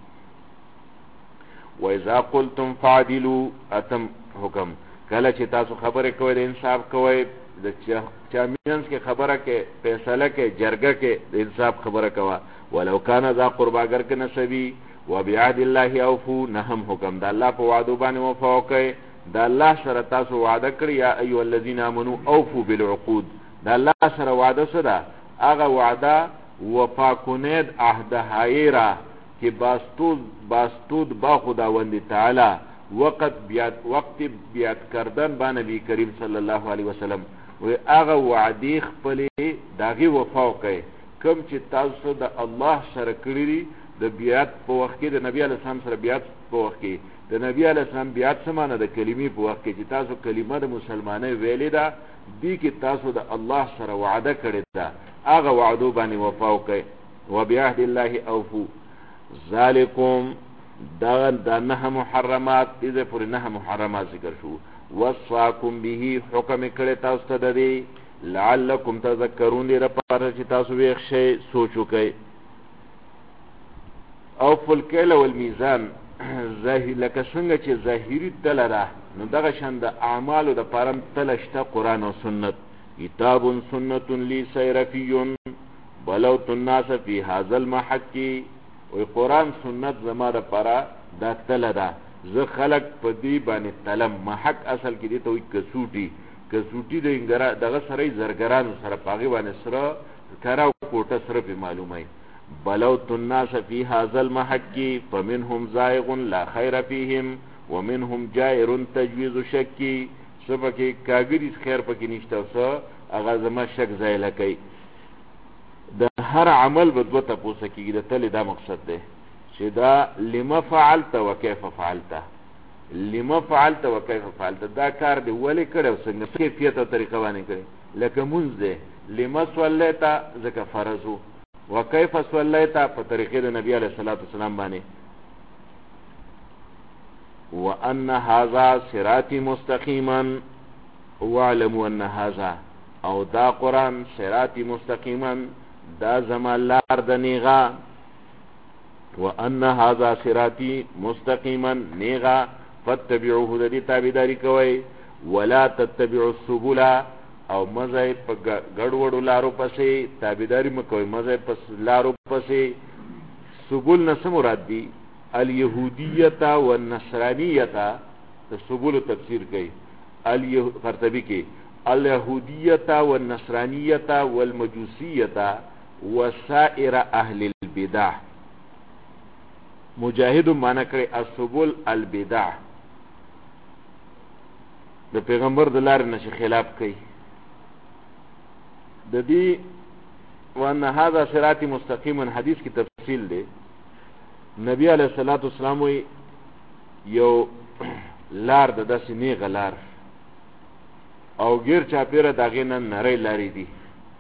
واذا قلتم فعدلوا اتم حکم کله چې تاسو خبره کوئ د انصاف کوئ د چامینس کې خبره کې فیصله کې جرګه کې د انصاف خبره کوه ولو کان ذا قربا اگر که نسبی وبعهد الله اوفوا نهم حکم د الله په وعده باندې وفا وکئ. د الله سره تاسو وعده کړی یا ایها الذین آمنوا اوفوا بالعقود. د الله سره وعده څه ده؟ هغه وعده وفا کنید عهد حایرا که باستود با خداوند تعالی وقت بیاد کردن با نبی کریم صلی الله علیه وسلم و هغه وعده خپل داغي وفا وکړي کوم چې تاسو د الله سره کړی د بیعت په وخت کې د نبی علیه السلام سره بیعت په وخت کې د نبی علیه السلام بیعت سمانه د کلمې په وخت کې چې تاسو کلمه د مسلمانۍ ویلې ده دې کې تاسو د الله سره وعده کړی ده هغه وعده باندې وفا وکړي. وبعهد الله اوفوا ذالکم دا نه محرمات دې پر نه محرمات ذکر شو. وصاکم به حکم کړی تاسو ته د دې لعلکم تذکرون دې لپاره چې تاسو ویښ شئ سوچ وکئ. اوفوا الکیل والمیزان لکه څنګه چې ظاهري تله ده نو دغه شان د اعمالو د پاره تله شته قرآن او سنت. کتاب سنت لی سیرفی بلوت الناس فی هذا المحک و قرآن سنت زما د پاره دا تله ده زه خلق په دې باندې تلم. محک اصل کې دې ته وایي کسوټي د انګرا دغه سره زرګرانو سره پاغي باندې سره کراو کوټه سره په معلومه. بلوت الناس فی هذا المحک فمنهم زائغ لا خیر فیهم ومنهم جائر تجویز شک. سبکه کاګری خیر پکې نشته اوسه هغه زما شک زایل کوي. د هر عمل په دوه تاسو کې د تل دا مقصد ده چې دا لما فعلت وكيف فعلت لما فعلت وكيف فعلت دا کار دی ولې کړو څنګه کیفیت او طریقه باندې کړی لکه مونږ ده لما صلیت ځکه فرض وكيف صلیت په طریقې د نبی علیه الصلاۃ والسلام باندې. وان هذا صراطي مستقيما واعلموا ان هذا او دا قرآن صراطي مستقيما دا زما لار د نیغا. وان هذا صراطي مستقيما نیغا فاتبعوه د دې تابعداري کوئ ولا تتبعوا السبل او مزه په ګډوډو لارو پسې تابعداري مکوئ مزه په لارو پسې. سبل نه څه مراد دي؟ اليهودیت والنصرانیت د سبل تفسیر کوي قرطبی کې اليهودیت والنصرانیت والمجوسیت وسائر اهل البدع. مجاهد معنی کړي السبل البدع د پیغمبر د لارې نشه خلاف کوي. د دې وان هذا صراط مستقیم حدیث کی تفصیل دی. نبی علیہ الصلوۃ والسلام یو لار د داسې نیغه لار او غیر چاپیره دغه نن نری لارې دي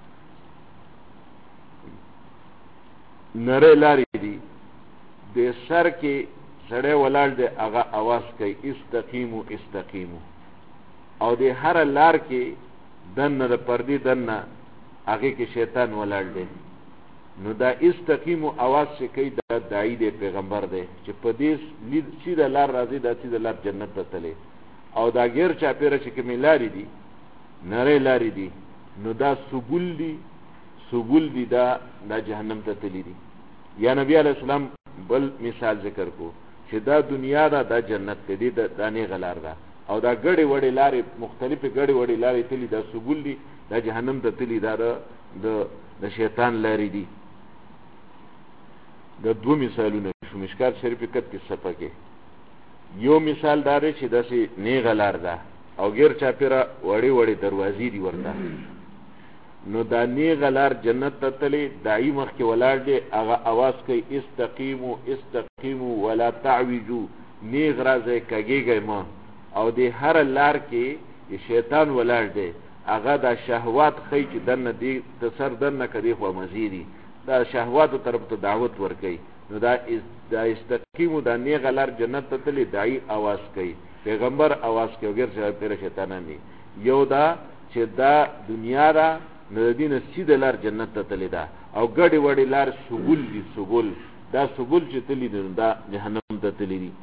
نری لارې دي د سر کې سړی ولاړ دی هغه आवाज کوي استقیمو استقیمو او د هر لار کې دنه د پردي دنه هغه کې شیطان ولاړ دی نو دا استقیمو आवाज چې کوي دا دای دی پیغمبر دی چې په دې سیده لار راځي دا سیده لار جنت ته تللی او دا غیر چاپیره چې کومې لارې دي نری لارې دي نو دا سبول دي دا جهنم ته تللی دي. یا نبی علیہ السلام بل مثال ذکر کو چې دا دنیا دا جنت ته دي دا نه غلار ده او دا ګړې وړې لارې مختلفې ګړې وړې لارې تللی دا سبول دي دا جهنم ته تللی دا د شیطان لارې دي. د دو مثالونه شو مشکات شریف کت کې صفه کې. یو مثال دا دی چې داسې نیغه لار ده او غیر چاپیره وړې وړې دروازې دي ورته، نو دا نیغه لار جنت ته تللی، داعی مخکې ولاړ دی، هغه اواز کوي استقیمو استقیمو ولا تعوجو، نیغ راځئ کږېږئ مه. او د هر لار کې شیطان ولاړ دی، هغه دا شهوات ښیي چې دننه دی ته سر دننه که دی خوا مزې دي، دا شهواتو طرف ته دعوت ورکوي. نو دا استقیمو دا نیغه لار جنت ته تللی، داعی اواز کوي، پیغمبر اواز کوي، غیر چاپیره شیطانان دي. یو دا چې دا دنیا ده، نو د دې نه سیده لار جنت ته تللی ده، او ګډې وډې لار سبل دي، سبل دا سبل چې تللی دي دا جهنم ته تللی دي.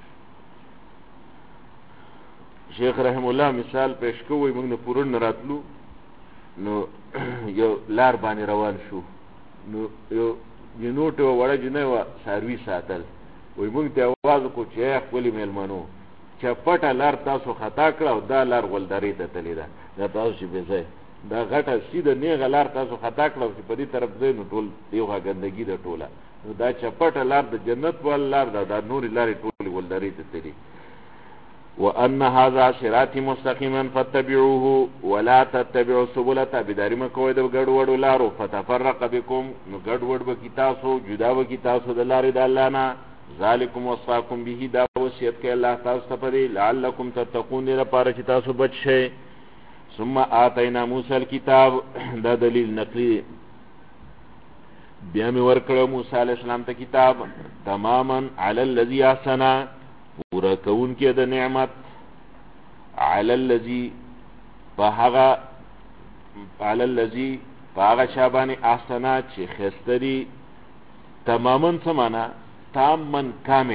شیخ رحم الله مثال پیش کوي، موږ نه پورن نه راتلو، نو یو لار باندې روان شو، نو یو جنوټ وړه جنۍ وه څاروي ساتل، وایي موږ ته اواز وکړو چې ای خپلې مېلمنو چپټه لار تاسو خطا کړه او دا لار ولدرې ته تللی ده، دا تاسو چې بې ځای دا غټه سیده نیغه لار تاسو خطا کړه چې په دې طرف ځئ نو ټول یو ګندګي ده ټوله، نو دا چپټه لار د جنت والا لار ده، دا نورې لارې ټولې ولدرې ته تلي. وان هذا صراطي مستقيما فاتبعوه ولا تتبعوا السبل، تابعداري مه کوئ د ګډ وډو لارو، فتفرق بكم، نو ګډ وډ به کې تاسو جدا به کې تاسو د لارې د الله نه. ذالکم وصاکم به، دا وصیت کوي الله تاسو ته په دې، لعلکم تتقون، دې لپاره چې تاسو بچ شئ. ثم آتینا موسی الکتاب، دا دلیل نقلی، بیا مې ورکړو موسی علیہ السلام ته کتاب، تماما علی الذی احسن، پورا کون کې د نعمت، علی الذی په هغه چا باندې احسنا چې ښایسته دي. تماما څه معنا؟ تامن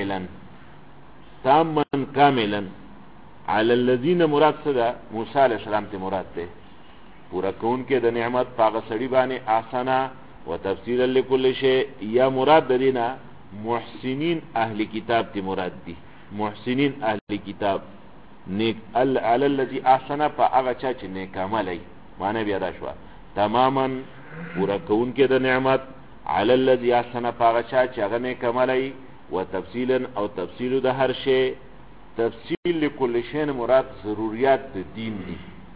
کاملا. علی الذین مراد څه ده؟ موسی علیہ السلام ته مراد ده، پورا کون کې د نعمت په هغه سړي باندې احسنا و تفصیلا لكل شیء، یا مراد د دې نه محسنین اهل کتاب ته مراد دي، محسنین اهل کتاب نیک، علی الذی احسن په هغه چا چې نیک عمل، معنی بیا دا شوه تماما پورا کون کې د نعمت، علی الذی احسن په هغه چا چې هغه نیک عمل، و تفصیلا او تفصیل د هر شی. تفصیل لكل شی مراد ضروریات د دین دي،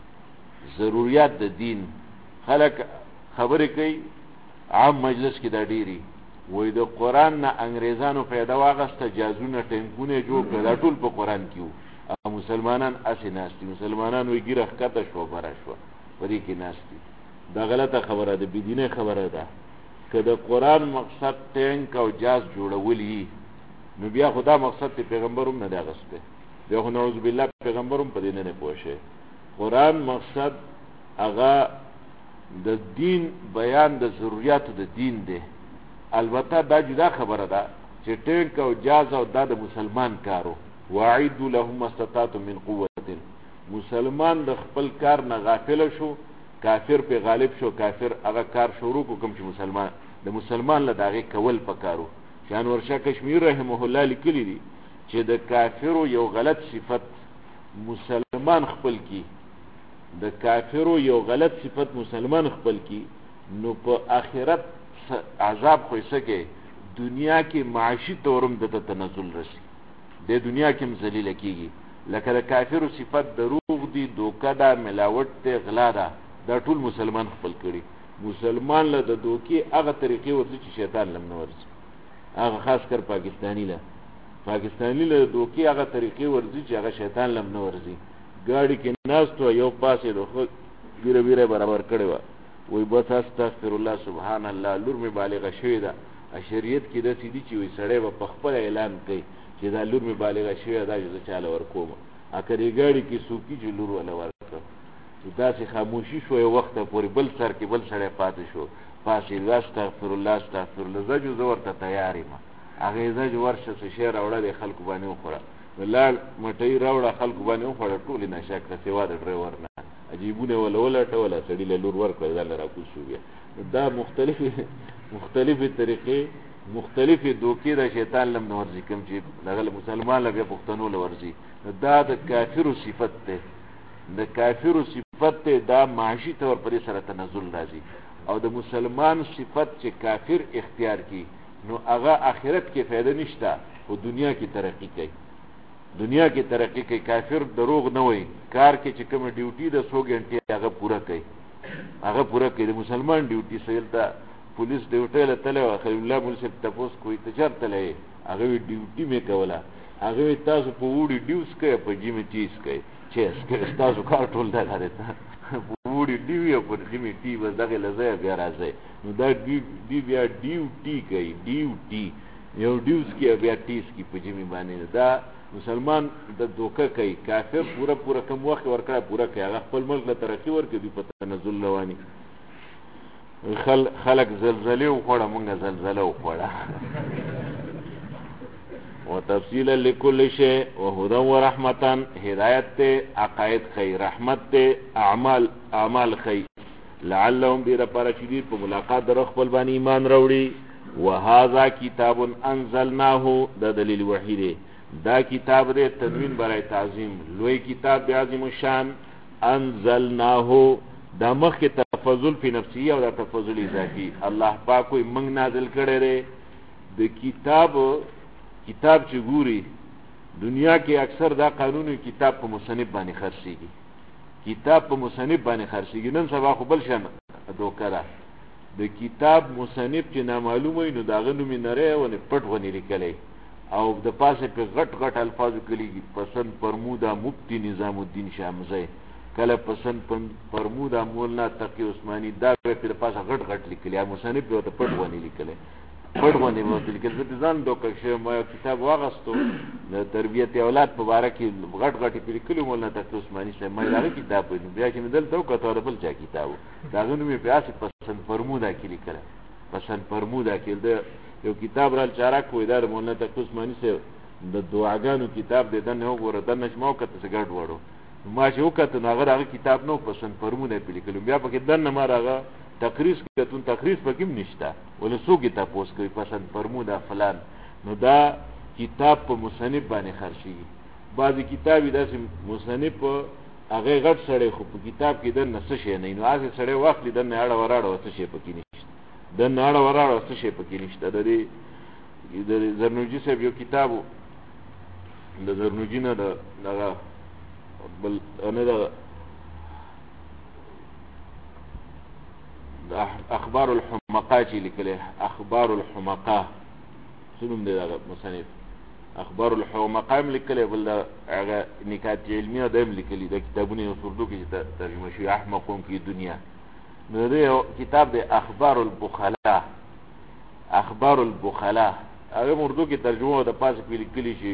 ضروریات د دین. خلق خبرې کوي عام مجلس کې دا ډیری، وای د قرآن نه انګریزانو پیدا واغسته، جازونه ټینکونه جوړ کړه، دا ټول په قرآن کې وو، مسلمانان اسې ناستي، مسلمانان وایي ګیره ښکته شوه بره شوه، په دې کې ناستي. دا غلطه خبره ده، بېدینۍ خبره ده. که د قرآن مقصد ټینک او جاز جوړول وي، نو بیا خو دا مقصد ته پیغمبر هم نه دی اغستی، بیا خو نعوذ بالله پیغمبر هم په دې نه پوه شي. قرآن مقصد هغه د دین بیان د ضروریاتو د دین دی. البته دا جدا خبره ده چې ټینک او جاز او دا د مسلمان کارو، واعدوا لهم ما استطعتم من قوة، مسلمان د خپل کار نه غافل شو، کافر په غالب شو، کافر هغه کار شروع کو کوم چې د مسلمان له داغه کول پکارو. شانور شاه کشمیر رحمه الله لیکلی دي چې د کافرو یو غلط صفت مسلمان خپل کی، د کافرو یو غلط صفت مسلمان خپل کی، نو په آخرت عذاب خو سکے، دنیا کې معاشي تورم د تنزل رسی، د دنیا کې مذلیل کیږي. لکه د کافرو صفت دروغ دی، دوکه ده، ملاوت ده، غلا ده، دا ټول مسلمان خپل کړي. مسلمان له د دوکې هغه طریقې ورځي چې شیطان لم نه ورځي، هغه خاص کر پاکستانی له د دوکې هغه طریقې ورځي چې هغه شیطان لم نه ورځي. ګاډي کې ناست و، یو پاسې د خود بیره بیره برابر کړی وه، وایي بس استغفر الله سبحان الله، لور مې بالغه شوې ده. شریعت کې داسې دي چې وایي سړی به په خپله اعلان کوي چې دا لور مې بالغه شوې ده، چې زه چاله ورکوم. که دې ګاډي کې څوک چې لور وله ورکړه، داسې خاموشي شو یو وخته پورې، بل سر کې بل سړی پاتې شو، پاسې استغفر الله استغفر الله، زه ورته تیار یم. هغې زه ورشه څه شی راوړه د خلکو باندې وخوړه، لاړ مټۍ راوړه خلکو باندې وخوړه، ټولې نشه کړه سوا د ډریور نه، عجیبونه وله ولټوله، سړي له لور ورکړه، ځان له راکوز شو. بیا دا مختلفې طریقې، مختلفې دوکې د شیطان لم نه ورځي، کوم چې دغه مسلمان له بیا پښتنو له ورځي. دا د کافرو صفت دی، د کافرو صفت دی، دا معاشي طور پرې سره تنزل راځي. او د مسلمان صفت چې کافر اختیار کی، نو هغه آخرت کې فایده نشته او دنیا کې ترقی کوي. دنیا کې ترقی کوي. کافر دروغ نه وایي، کار کې چې کوم ډیوټي د 100 غنټې هغه پوره کوي، هغه پوره کوي. د مسلمان ډیوټي سهیل ته پولیس ډیوټي له تله خلیل الله مول صاحب تپوس کوي ته چرته لې هغه ډیوټي مې کوله، هغه تاسو په وړي ډیوس کوي په جیمه چیز کوي چې تاسو کار ټول دا غره وړي ډیو په جیمه ټي بس دغه لزه بیا راځي. نو دا دی بیا ډیوټي کوي، ډیوټي یو ډیوس کې بیا ټیس کې په جیمه باندې. دا مسلمان د دوکه کوي. کافر پورا کم وخت ورکړه پورا کوي، هغه خپل ملک له ترقی ورکړي دی په تنزل رواني. خلق زلزله وخوړه، مونږه زلزله وخوړه. وتفصیلا لكل شيء وهدى ورحمة، هدایت ته عقاید خی، رحمت ته اعمال خی، لعلهم دیر پارا شدید په ملاقات در خپل باندې ایمان راوړي. وهذا کتاب انزلناه، دا دلیل وحی دی. دا کتاب دے تنوین برای تعظیم، لوی کتاب دی عظیم الشان. انزلناه دا مخ کی تفضل فی نفسی او دا تفضل اضافی. اللہ پاک کوئی منگ نازل کرے رے. دا کتاب چی گوری دنیا کې اکثر دا قانونی کتاب په مصنف باندې خرڅیږي، کتاب په مصنف باندې خرڅیږي. نن سبا خو بل شان دوکه ده. د کتاب مصنف چې نامعلوم وي نو دا غنو می نری ونه پټ ونی لیکلی او د پاسه په غټ الفاظ کلیږي. پسند فرمودا مفتی نظام الدین شامزی، کله پسند فرمودا مولانا تقی عثمانی، دا په پاسه غټ لیکلی. مصنف به ته پټ ونی لیکلی، پټ ونی وته لیکل. زه ځان دوکه شه ما کتاب واغستو د تربیت اولاد په اړه کې غټ په لیکلو مولانا تقی عثمانی سره مې دا کتاب په بیا چې مدل تو کته بل چا کتاب دا غنو می پیاسه پسند فرمودا کې لیکل. پسند فرمودا کې یو کتاب را چارا کوی دا مولانا تقی عثمانی سره د دعاګانو کتاب د دنه وګوره د نشمو کته څه ګډ وړو ما چې وکړه نو هغه کتاب نو پسند فرمودا په لیکلو. بیا پکې دنه ما راغه تقریض کتون تقریض پکې نشته ولې سو کتاب پوس کوي پسند فرمودا فلان. نو دا کتاب په مصنف باندې خرڅيږي. بعضی کتابي داسې مصنف هغه غټ سړی خو په کتاب کې د نس شي نه، نو هغه سړی واخلي د نه اړه وراړه وسه شي پکې نشته، د نه اړه وراړه وسه شي پکې نشته. د زرنوجي صاحب یو کتابو د زرنوجي نه دغه بل نه د اخبار الحمقاء چې لیکله، اخبار الحمقاء سنوم دی دغه مصنف. اخبار الحمقاء لیکله، بل هغه نکات علمیه دیم لیکلي. د کتابونو اردو کې ترجمه شوی احمقون کی دنیا. نو دی کتاب دی اخبار البخلاء، اخبار البخلاء هغه اردو کې ترجمه د پاسه کې لیکلي چې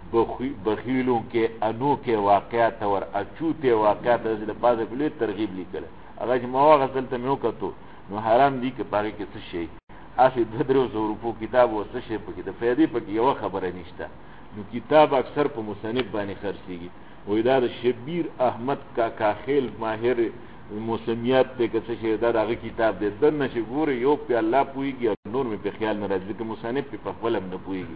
بخیلوں کے انوکھے واقعات اور اچوتے واقعات د پاسه په ترغیب لیکل. هغه چې ما غزل ته مې وکړو نو حرام دي که پاره کې څه شي اسی 200 روپو کتاب او څه شي پکې د فائدې پکې یو خبره نشته. نو کتاب اکثر په مصنف باندې خرڅيږي. وې دا د شبیر احمد کا خیل ماهر موسمیات ته که څه شي دا هغه کتاب دی د نشي ګوري یو په الله پويږي نور مې په خیال نه راځي چې مصنف په خپل هم نه پويږي.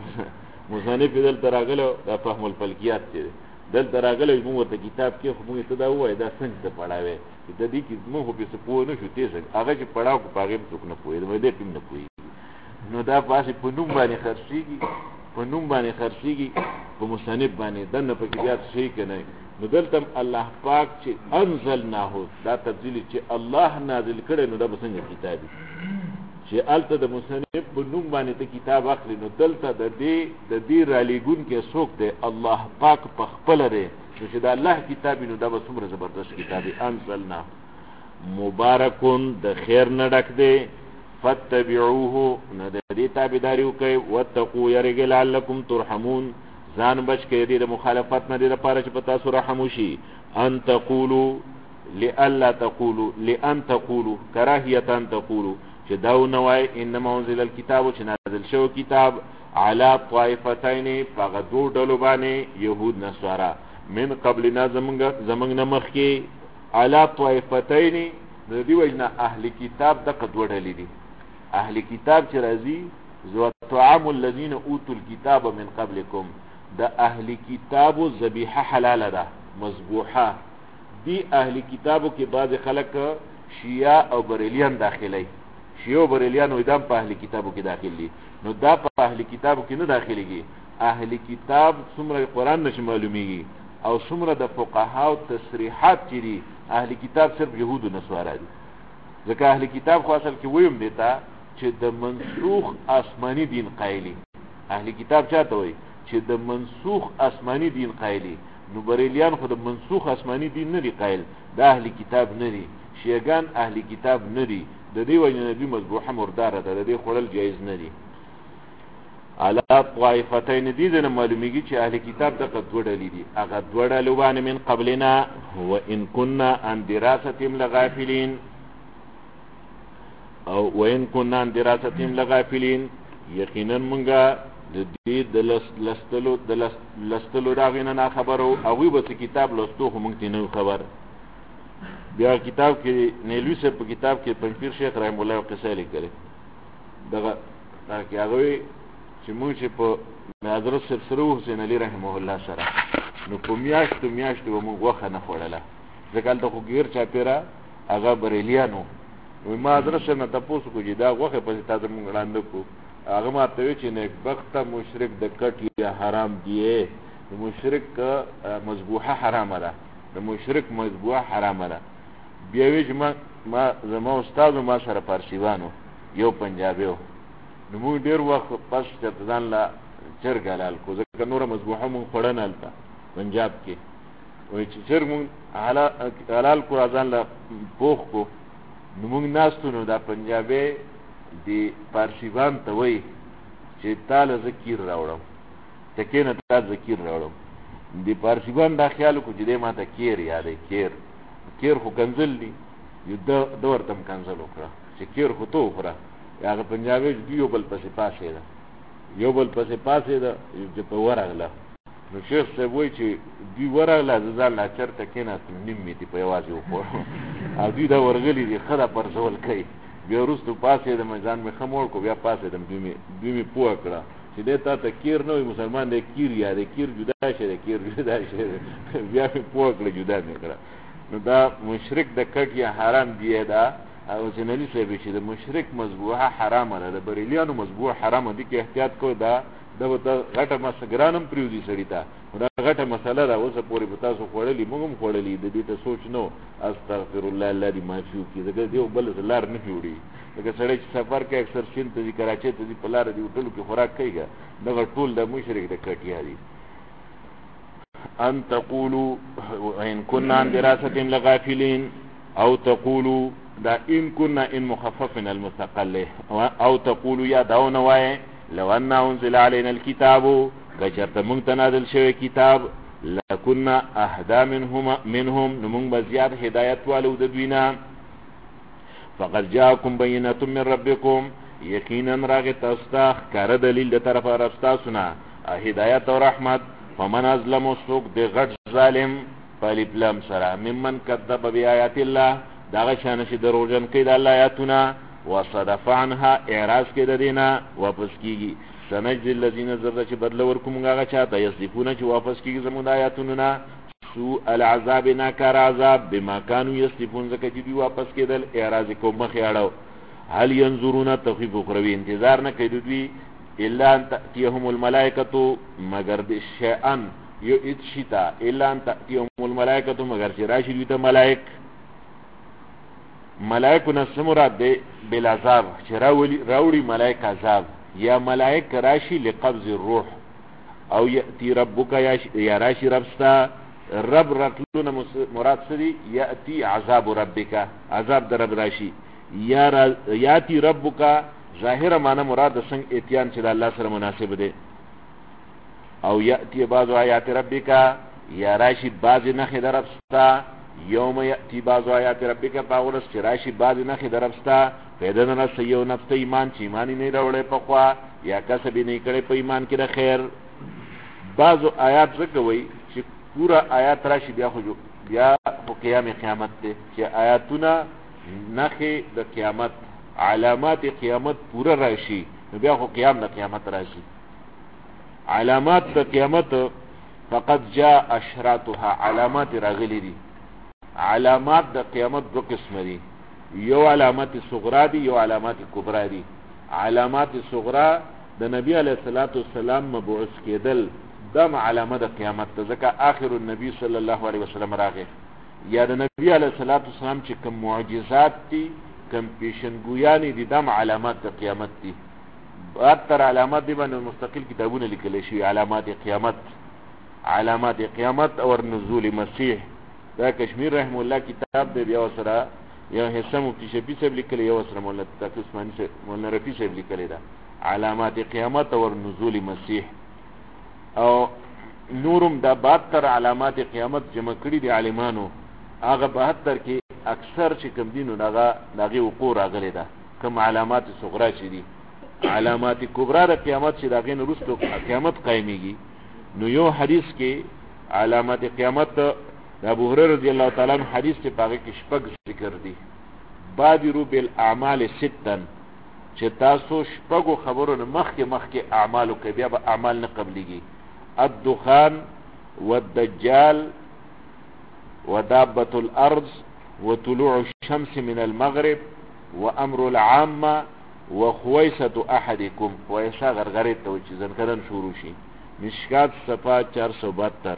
مصنف دل تراغله د فهم الفلکیات دی دل تراغله موږ ته کتاب کې خو موږ ته دا وای دا څنګه ته پڑھاوي د دې کې موږ په څه پوه نه شو تیز هغه چې پڑھاو کو پاګم څوک نه پوي د دې ټیم نه پوي. نو دا پاسې په نوم باندې خرڅيږي، په نوم باندې خرڅيږي، په مصنف باندې دنه په کې بیا شي کنه. نو دلته الله پاک چې انزلناه دا تبدیل چې الله نازل کړي نو دا څنګه کتابي چې الته د مصنف په نوم باندې ته کتاب اخلي. نو دلته د دې را لګون کې څوک دی الله پاک په خپل لري چې دا الله کتابي نو دا به څومره زبردست کتابي. انزلنا مبارکون د خیر نه ډک دی، فتبعوه نو د دې تابعداري وکړئ، واتقوا یریږئ لعلکم ترحمون ځان بچ کړئ د مخالفت نه لپاره چې په تاسو رحم وشي. ان تقولوا لئلا تقولوا لئن تقولوا کراهیه ان تقولوا چې داو نوای انما انزل الكتاب چې نازل شو کتاب علی طائفتین فقط دو ډلو باندې يهود نصارا من قبلنا زمنګ نمخ کې علی طائفتین د دې وجنه اهل کتاب د قدوړلې دي. اهل کتاب چې راځي ذو طعام الذين اوتوا الكتاب من قبلكم د اهل کتابو ذبیحه حلاله ده مذبوحه دی. اهل کتابو کې بعض خلک شیعه او بریلیان داخلي، شیعو بریلیان وی دام په اهل کتابو کې داخل دي، نو دا په اهل کتابو کې نه داخليږي. اهل کتاب څومره قرآن نشي معلومیږي او څومره د فقهاو تصریحات چې دي اهل کتاب صرف يهود و نصارا دي. ځکه اهل کتاب خو اصل کې ویم دیتا چې د منسوخ آسمانی دین قایلی. اهل کتاب چاته وي چې د منسوخ آسمانی دین قایلی، نو بریلیان خو د منسوخ آسمانی دین نه دی قایل، د اهل کتاب نه دي. شیعگان اهل کتاب نه دي، د دې وجه نه دوی مذبوحه مرداره ده، د دې خوړل جایز نه دي. علا طائفتین دي نه معلومیږي چې اهل کتاب د دوه ډلې دي. هغه دوه ډلې باندې من قبلنا وان كنا عن دراستهم لغافلين، او وان كنا عن دراستهم لغافلين، یقینا مونږه د دې د لستلو دا غینه نه خبرو، او وی به کتاب لستو خو مونږ ته نه خبر. بیا کتاب کې نیلوی سے په کتاب کې پنځپیر شیخ رحم الله قصه لیکل دغه کې هغه چې مونږ چې په حضرت سرسرو حسین علی رحمه الله سره نو په میاشتو مونږ وخه نه خوړله، ځکه د خو غیر چا پیرا هغه بریلیانو. نو ما حضرت سره تاسو کو چې دا وخه په تاسو مونږ وړاندې کو، هغه ماته وی چې نیک بخت مشرک د کټ حرام دی، مشرک مذبوحه حرام ده، د مشرک مذبوحه حرام ده. بیا وی چې ما زما استاد ما سره پارسیوانو یو پنجابیو، نو موږ ډیر وخت پس چې ځان لا چرګلال کو، ځکه نور مذبوحه مونږ خړنل تا پنجاب کې وای چې چرګ مونږ حلال کو ځان لا پوخ کو، نو موږ ناستو. دا پنجابی دی پارسیوان ته وای چې تعالی ذکر راوړم، تکینه تا ذکر راوړم. دی پارسیوان دا خیال کو چې دې ما ته کیر یادې کیر خو کنزل دی، یو د ورتم کنزل وکړه چې کیر خو تو وکړه. هغه پنجابی یو بل پسې پاسې ده چې په ورغله. نو شیخ صاحب وایي چې دوی ورغله ځان لا چرته کېناستم نیم میتې په یوازې وخوړو، او دوی دا ورغلي دي ښه دا پرزول کوي. بیا وروستو پاسېدم ځان مې ښه موړ کو، بیا پاسېدم دوی مې پوه کړه چې دی تا ته کیر نه وي مسلمان دی، کیر یادې کیر جدا شه دی، کیر جدا شه دی. بیا مې پوه کړه جدا مې کړه. نو دا مشرک د کټ یا حرام دی دا، او جنلی صاحب چې د مشرک مذبوحه حرامه ده، د بریلیانو مذبوحه حرامه دي، کې احتیاط کو. دا غټه مسګرانم پریودي سړی ته، دا غټه مسله ده. اوس پورې به تاسو خوړلي موږ هم خوړلي، د دې ته سوچ نو استغفر الله الله دې معافي وکړي، ځکه دیو بل لار نه جوړي. لکه سړی چې سفر کوي اکثر شین ته ځي، کراچۍ ته ځي، په لاره دې هوټلو کې خوراک کوي، دغه ټول د مشرک د کټیا دي. ان تقولوا ان كنا عن دراستهم لغافلين، او تقولوا دا ان كنا ان مخفف من المثقل، او تقولوا یا داون وای لو ان انزل علينا الكتاب، کچرت مونږ ته نازل شوی کتاب، لكنا اهدى منهم نمون بزیاد هدایت والو د دوینا. فقد جاءكم بينة من ربكم، یقینا راغ تاسو کار دلیل د طرف راستاسونه هدایت او رحمت. فمن ازلم سوق د غټ ظالم پلیپلم سره ممن کذب بیاات الله، داغه شان چې دروژن کوي د الله آیاتونه، وصدف عنها اعراض کوي د دینه، واپس کیږي. سنجزي الذين زرد چې بدل ورکوم هغه چاته یصدفون چې واپس کیږي زموږ د آیاتونو نه، سوء العذاب ناکار عذاب بما كانوا يصدفون، ځکه چې دوی واپس کېدل اعراض کوم مخې اړو. هل ينظرون تخفيف اخروی، انتظار نه کوي دوی الا ان تاتيهم الملائکه، مگر د شیئن یو اتشتا، الا ان تاتيهم الملائکه، مگر چې راشي دوی ته ملائکه نسمراد دی بالعذاب، چې راوړي ملائکه عذاب، یا ملائکه راشي لقبض الروح، او یاتی ربک یا راشي ربستا. رب راتلون مراد سری یاتی عذاب ربک، عذاب در رب راشي. یا یاتی ربک ظاهر معنی مراد څنګه اتیان چې د الله سره مناسب دی. او یاتی بعض آیات ربک، یا راشي بعض نخې در ربستا. یوم یاتی بعض آیات ربک، باورس چې راشي بعض نخې در ربستا. پیدا نه رسي یو نفس ته ایمان چې ایمان نه راوړی په خوا، یا کسب نه کړی په ایمان کې د خیر. بعض آیات ذکروي چې پورا آیات راشي بیا خو قیامت دی، چې آیاتونه نخې د قیامت، علامات قیامت پورا راشي، نو بیا خو قیامت راشي. علامات د قیامت فقط جاء اشراطها، علامات راغلي دي. علامات د قیامت دو قسم دي، یو علامات صغرا دي یو علامات کبرا دي. علامات صغرا د نبی علیہ الصلوۃ والسلام مبعوث کېدل دم علامه د قیامت ته، ځکه آخر النبی صلی الله علیه وسلم راغی. یا د نبی علیہ الصلوۃ والسلام چې کوم معجزات دي کوم پیشنګویانې دي دم علامات د قیامت دي. اکثر علامات دی باندې مستقل کتابونه لیکل شوي، علامات قیامت، علامات قیامت او نزول مسیح. دا کشمیر رحم الله کتاب دی، بیا سره یو حصہ مفتی شفیع صاحب لیکلی، یو سره مولانا تقی عثماني صاحب مولانا رفیع صاحب لیکلی دا علامات قیامت او نزول مسیح. او نورم دا 72 علامات قیامت جمع کړي دي عالمانو. هغه 72 کې اکثر چې کوم دینو دغه وقوع راغلی ده، کوم علامات صغرا چې دي. علامات کبرا د قیامت چې دغه نه وروسته قیامت قائمیږي. نو یو حدیث کې علامات قیامت د ابو هريره رضی الله تعالی عنہ حدیث ته پاګه کې شپږ ذکر دي. بادروا بالاعمال ستا، چې تاسو شپږو خبرونو مخکې اعمالو کې بیا به اعمال نه قبليږي. الدخان والدجال ودابة الارض وطلوع الشمس من المغرب وامر العامه وخويسة احدكم. خويسه غرغره ته چې ځنکدن شروع شي. مشکات صفحه 472.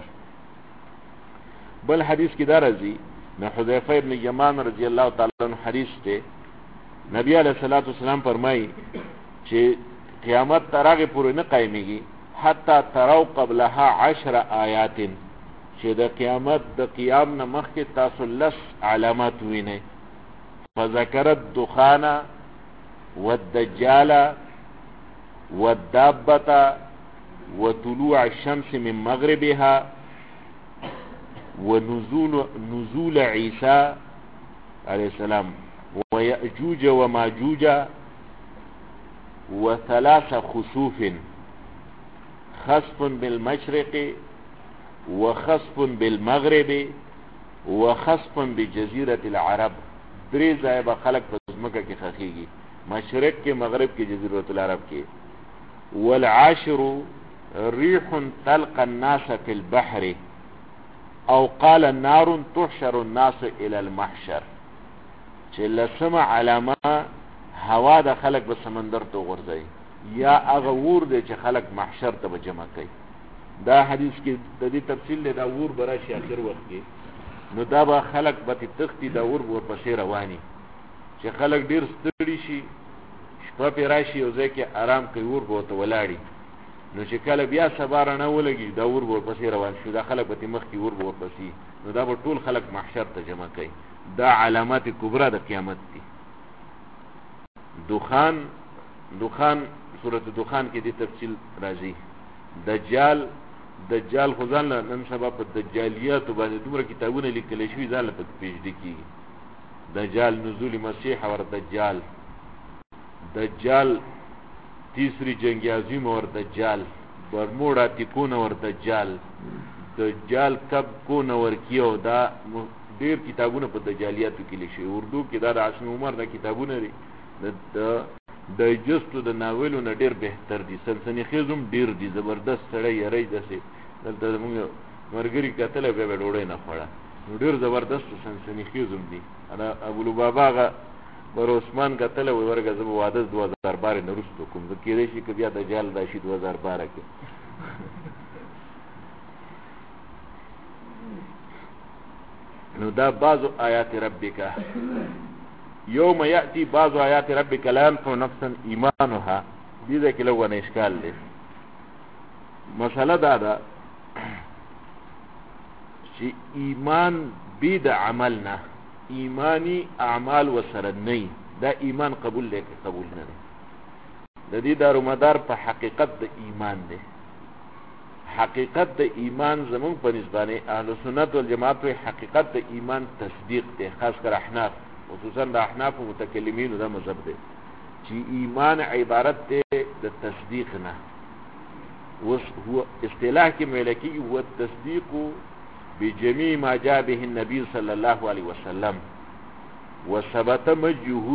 بل حدیث کی دار ازی نہ حذیفہ ابن یمان رضی اللہ تعالی عنہ حدیث تے نبی علیہ الصلوۃ والسلام فرمائی کہ قیامت تراغ پورے نہ قائمیگی حتی تروا قبلها 10 آیات، کہ د قیامت د قیام نہ مخ کے تاسو 10 علامات وینے. فذکر الدخان والدجال والدابة وطلوع الشمس من مغربها ونزول عيسى عليه السلام ويأجوج وماجوج وثلاث خسوف، خسف بالمشرق وخسف بالمغرب وخسف بجزيرة العرب. درې ځای به خلق په ځمکه کې خخیږي، مشرق کې، مغرب کې، جزیرة العرب کې. والعاشر ريح تلقى الناس في البحر او قال النار تحشر الناس الى المحشر، چې لسمه علامه هوا د خلق به سمندر ته غورځي یا هغه ور دی چې خلق محشر ته جمع کوي. دا حدیث کې د دې تفصیل دی، دا ور براشي اخر وخت کې. نو دا به خلق به تختی دا ور پسې رواني، چې خلق ډیر ستړي شي، شپه پې راشي او ځای کې آرام کوي، ور به ورته ولاړي. نو چې کله بیا سبا رڼا ولګي دا ور به ورپسې روان شي، دا خلق به مخکې ور به ورپسې، نو دا به ټول خلق محشر ته جمع کوي. دا علامات کبرا د قیامت دي. دخان سورۃ دخان کې دې تفصیل راځي. دجال خو ځان نن سبا په دجالیاتو باندې دومره کتابونه لیکل شوي، ځان له پکې پیژدې کېږي. دجال، نزول مسیح اور دجال تیسری جنگ عظیم اور دجال، برمودا تکون اور دجال کب کو نور کیو. دا ډیر کتابونه په دجالیاتو کې لیکل شوي. اردو کې دا د عاصم عمر دا کتابونه دي، د ډایجسټو د ناولو نه ډیر بهتر دي، سلسنی خیزم ډیر دي، زبردست سړی یری دسه. دلته موږ مرګري کتل به ډوړې نه خوړه، نو ډیر زبردست سلسنی خیزم دي. انا ابو لبابا بر عثمان کتل و ورګه زب واده 2012 نه رسټو کوم د کېدې شي که بیا دجال راشي 2012 کې. نو دا بعض آیات ربک یوم یأتی بعض آیات ربک لا ينفع نفسا ایمانها. دې ده کې لږ نه اشکال دی. مسله دا ده چې ایمان بی د عمل نه، ایمانی اعمال وسره نه، دا ایمان قبول دی که قبول نه دی. د دې دارومدار په حقیقت د ایمان دی. حقیقت د ایمان زمون په نسبانه اهل سنت والجماعت حقیقت د ایمان تصدیق دی، خاص کر احناف، خصوصا د احناف متکلمین دا مذهب دی چې ایمان عبارت دی د تصدیق نه. هو اصطلاح کې ملکی هو التصدیق بجميع ما جاء به النبي صلى الله عليه وسلم وثبت مجه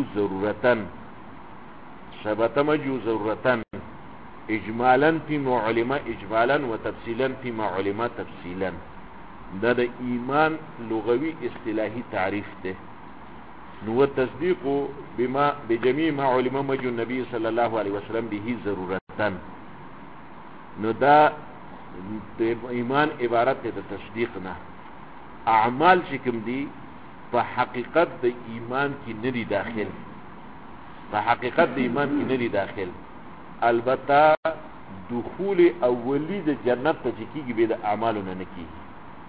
ضرورة اجمالا فيما علم اجمالا وتفصيلا فيما علم تفصيلا. دا د ایمان لغوي اصطلاحي تعریف ده. نو تصدیق بجميع ما علم مجو النبي صلی الله علیه وسلم به ضرورتن. نو دا ایمان عبارت د تصدیق نه. اعمال چې کوم دي په حقیقت د ایمان کې نه دي داخل، په حقیقت د ایمان کې نه دي داخل. البته دخول اولی د جنت ته کیږي به د اعمالو نه کیږي.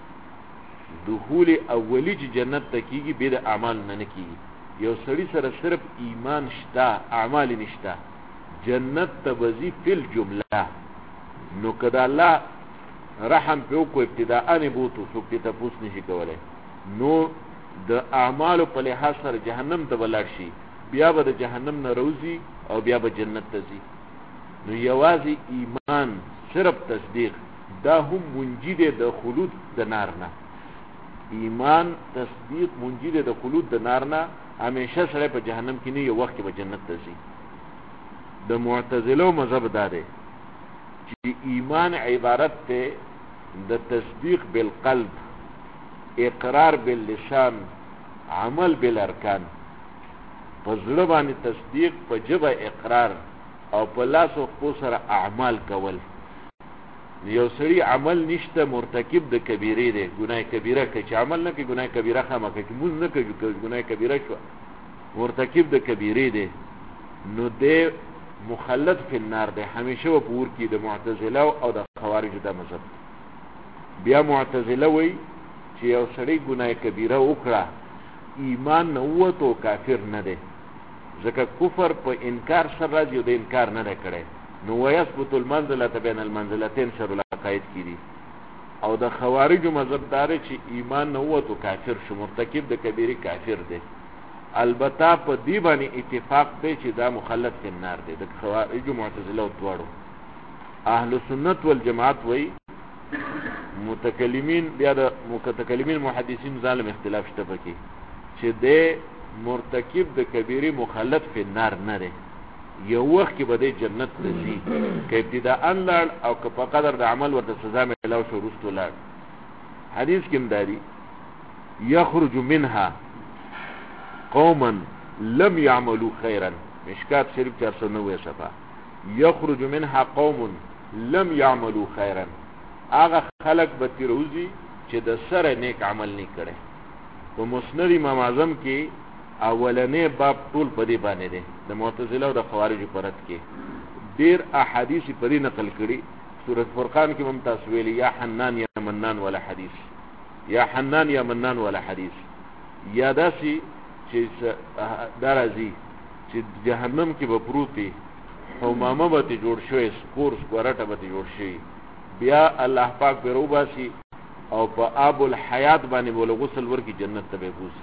دخول اولی چې جنت ته کیږي به د اعمالو نه کیږي. یو سړی سره صرف ایمان شته اعمال نشته جنت ته وزي فل جمله. نو کدا الله رحم په کو ابتداء نه بوتو سو په تاسو نشي کولای، نو د اعمالو په لحاظ سره جهنم ته ولر شي، بیا به د جهنم نه روزي او بیا به جنت ته ځي. نو یوازې ایمان صرف تصدیق دا هم منجی دی د خلود د نار نه. ایمان تصدیق منجی دی د خلود د نار نه. همیشه سره په جهنم کې نه، یو وخت به جنت ته ځي. د معتزله مذهب دا دی چې ایمان عبارت ته د تصدیق بالقلب، اقرار باللسان، عمل بالارکان. په زړه باندې تصدیق، په ژبه اقرار او په لاس او خپو سره اعمال کول. یو سړی عمل نشته مرتکب د کبیره دی، ګناه کبیره کوي. چې عمل نه کوي ګناه کبیره خامہ کوي، مونږ نه کوي ګناه کبیره شو، مرتکب د کبیره دی. نو دی مخلد فی النار دی، همیشه و پور کی. د معتزله او د خوارج د مذهب. بیا معتزله وی چې یو سړی ګناه کبیره وکړه ایمان نه وته کافر نه دی، ځکه کفر په انکار سره راځي او د انکار نه کړي. نو ويثبت المنزله بین المنزلتين شر العقائد کیږي. او د خوارج مذهب دار چې ایمان نه وته کافر شو، مرتکب د کبیره کافر دی. البته په دی باندې اتفاق دی چې دا مخلد فی النار دی، د خوارج معتزله او دواړو. اهل سنت والجماعت وی متکلمین، بیا د متکلمین محدثین ظالم اختلاف شته پکې چې د مرتکب د کبیره مخلد فی النار نه دی. یو وخت کې به د جنت ته ځي که ابتداء لاړ او که په قدر د عمل ورته سزا ملاو شو وروسته لاړ. حدیث کې مداري یخرج منها قوما لم يعملوا خيرا، مشکات شریف 490 صفحه. یخرج منها قوم لم يعملوا خيرا، هغه خلق به تیروزی چې د سره نیک عمل نه کړي. په مسند امام اعظم کې اولنې باب ټول په دې باندې دی، د معتزله او د خوارج په رد کې ډیر احادیث په دې نقل کړي. سورۃ فرقان کې ممتاز ویلي یا حنان یا منان ولا حدیث، یا حنان یا منان ولا حدیث. یا داسي چې درازي چې جهنم کې به پروتي حمامه به جوړ شوی، سکورس ورټه به جوړ شي، بیا الله پاک به روباسي او په آب الحیات باندې بوله غسل ورکی جنت ته به بوزي،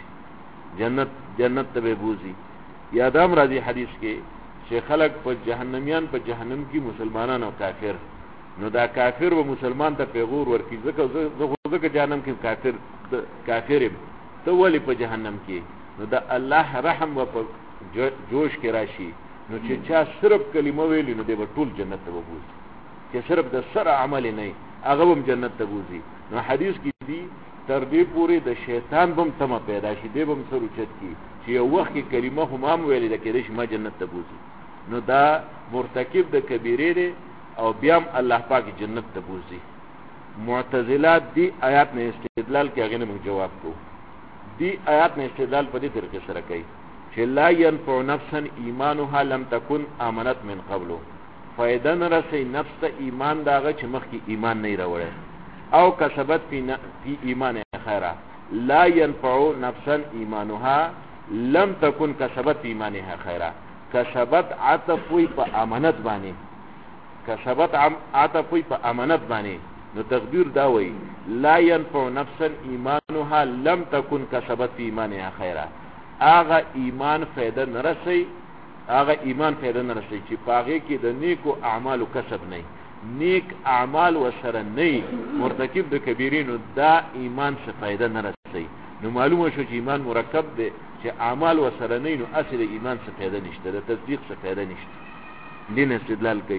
جنت ته به بوزي. یادام راځي حدیث کې چې خلق په جهنميان په جهنم کې مسلمانان او کافر. نو دا کافر و مسلمان ته پیغور ورکی، ځکه جهنم کې کافر ته ولی په جهنم کې. نو دا الله رحم و په جوش کې راشي. نو چې چا صرف کلمه ویلی نو دی به ټول جنت ته بوزي، چې صرف د سره عمل نه هغه هم جنت ته بوزي. نو حدیث کې دی تر دې پورې د شیطان بم تمه پیدا شي، دی بم سر اوچت کی چې یو وخت کې کلمه هم ویلې ده کېدای شي ما جنت ته بوزي. نو دا مرتکب د کبیره دی او بیا الله پاک جنت ته بوزي. معتزله دی آیات نه استدلال کې هغه نه موږ جواب کوو. دی آیات نه استدلال په دې طریقې سره کوي چې لا ينفع نفسا ایمانها لم تكن آمنت من قبل، فائدہ نه رسي نفس ته ایمان داغه چې مخکې ایمان نه راوړي، او کسبت فی ایمان خیره. لا ينفع نفسا ایمانها لم تكن کسبت فی ایمانها خیره. کسبت عطف وی په امانت باندې، کسبت عطف وی په امانت باندې. نو تقدیر دا وی لا ينفع نفسا ایمانها لم تكن کسبت فی ایمانها خیره. آغا ایمان فائدہ نه رسي، هغه ایمان فائدہ نه رسي چې پاغه کې د نیکو اعمالو کسب نه، نیک اعمال وسره نه مرتکب د کبیرینو، دا ایمان څه فائدہ نه رسي. نو معلومه شو چې ایمان مرکب دی، چې اعمال وسره نه نو اصل ایمان څه فائدہ نشته، د تصدیق څه فائدہ نشته. دین استدلال کوي.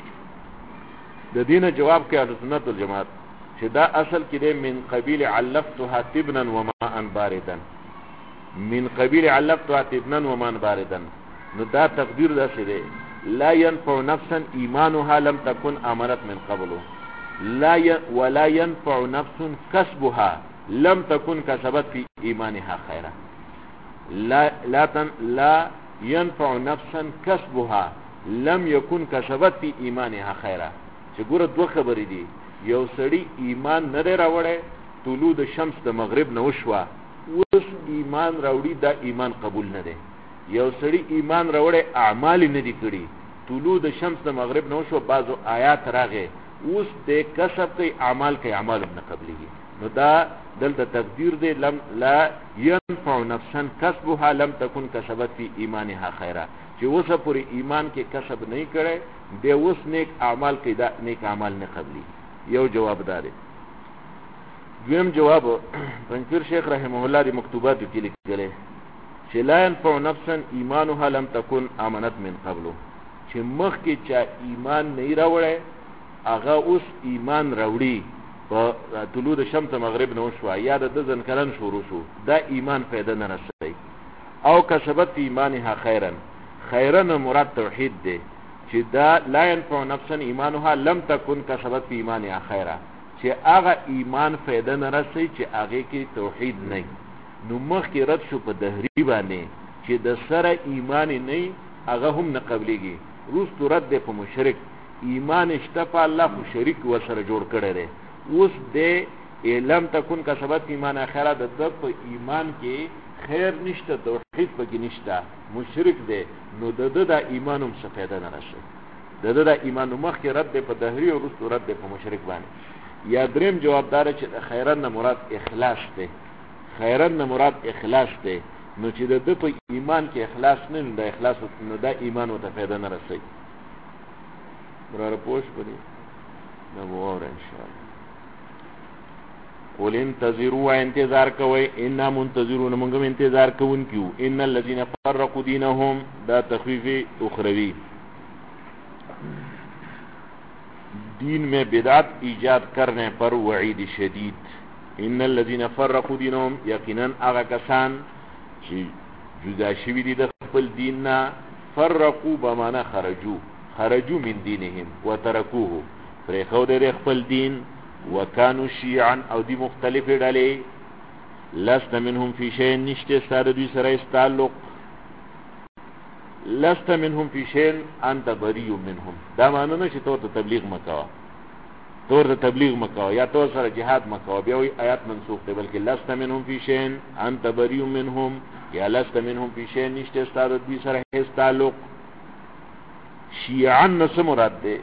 د دینه جواب کوي اهل سنت والجماعت چې دا اصل کې دی من قبیل علفتها تبنا وماء باردا. من قبیل علقت عتبنا ومان باردن. نو دا تقدیر دا سیده لا ينفع نفسا ایمانها لم تكن آمنت من قبلو ولا ينفع نفس كسبها لم تكن كسبت في ایمانها خیرا. لا ينفع نفسا كسبها لم يكن كسبت في ایمانها خیرا. چې ګوره دوه خبرې دي، یو سړی ایمان نه دی راوړی، طلوع د شمس د مغرب نه وشوه، اوس ایمان راوړي، دا ایمان قبول نه دی. یو سړی ایمان راوړی اعمال نه دي کړي، طلوع د شمس د مغرب نه وشوه، بعضو آیات راغې، اوس د کسب کوي، اعمال کوي، اعمال نه قبلېږي. نو دا دلته تقدیر دی لا ينفع نفسا کسبها لم تكن کسبت فی ایمانها خیرا. چې اوسه پورې ایمان کې کسب نه کړي، دی اوس نیک اعمال کوي، دا نیک اعمال نه قبلي. یو جواب داره. دویم جواب پنځپیر شیخ رحمه الله دی مکتوباتو کې لیکلی چې لا ينفع نفسا ایمانها لم تكن آمنت من قبلو، چې مخکې چا ایمان نه راوړی هغه اوس ایمان راوړي، په طلوع د شمس مغرب نه وشوه یا د ځن کلن شروع شو، دا ایمان فایده نه رسوي. او کسبت فی ایمانها خیرا، خیرا مراد توحید دی، چې دا لا ينفع نفسا ایمانها لم تكن کسبت فی ایمانها خیرا، چې هغه ایمان فایده نه رسوي چې هغه کې توحید نه. نو مخکې رد شو په دهری باندې چې د سره ایمان نه هغه هم نه قبلېږي، وروستو رد دی په مشرک، ایمان شته په الله خو شریک ورسره جوړ کړی دی. اوس د لم تکن کسبت ایمان اخره، د ده په ایمان کې خیر نشته، توحید پکې نشته، مشرک دی، نو د ده دا ایمان هم څه فایده نه رسوي. د ده دا ایمان مخکې رد دی په دهری او وروستو رد دی په مشرک باندې. یا دریم جواب داره چې د خیرن نه مراد اخلاص دی، خیرن نه مراد اخلاص دی، نو چې د ده په ایمان کې اخلاص نه، نو د اخلاص نو دا ایمان ورته فایده نه رسوي. براره پوش پدې نو ووره انشاءالله. قل انتظروا انتظار کوي، انا منتظرون موږ انتظار کوونکیو. ان الذين فرقوا دينهم دا تخفیف اخروی، دین میں بدعت ایجاد کرنے پر وعید شدید. ان الذين فرقوا دينهم، یقینا هغه کسان چې جدا شوي دي د خپل دین نه، فرقوا بمعنی خرجوا من دینهم وترکوه، پرېښود د خپل دین، وکانو شیعا او دی مختلف ډلې، لست منهم فی شیء، نشته ستا د دوی سره تعلق، لست منهم فی شیء انت بری منهم، دا معنی نه چې تو ته تبلیغ مکوه، تور ته تبلیغ مکوه یا تو سره جهاد مکوه، بیا وی آیات منسوخ دی، بلکې لست منهم فی شیء انت بری منهم، یا لست منهم فی شیء نشته ستا د دوی سره هیڅ تعلق. شیعا نس مراد دی،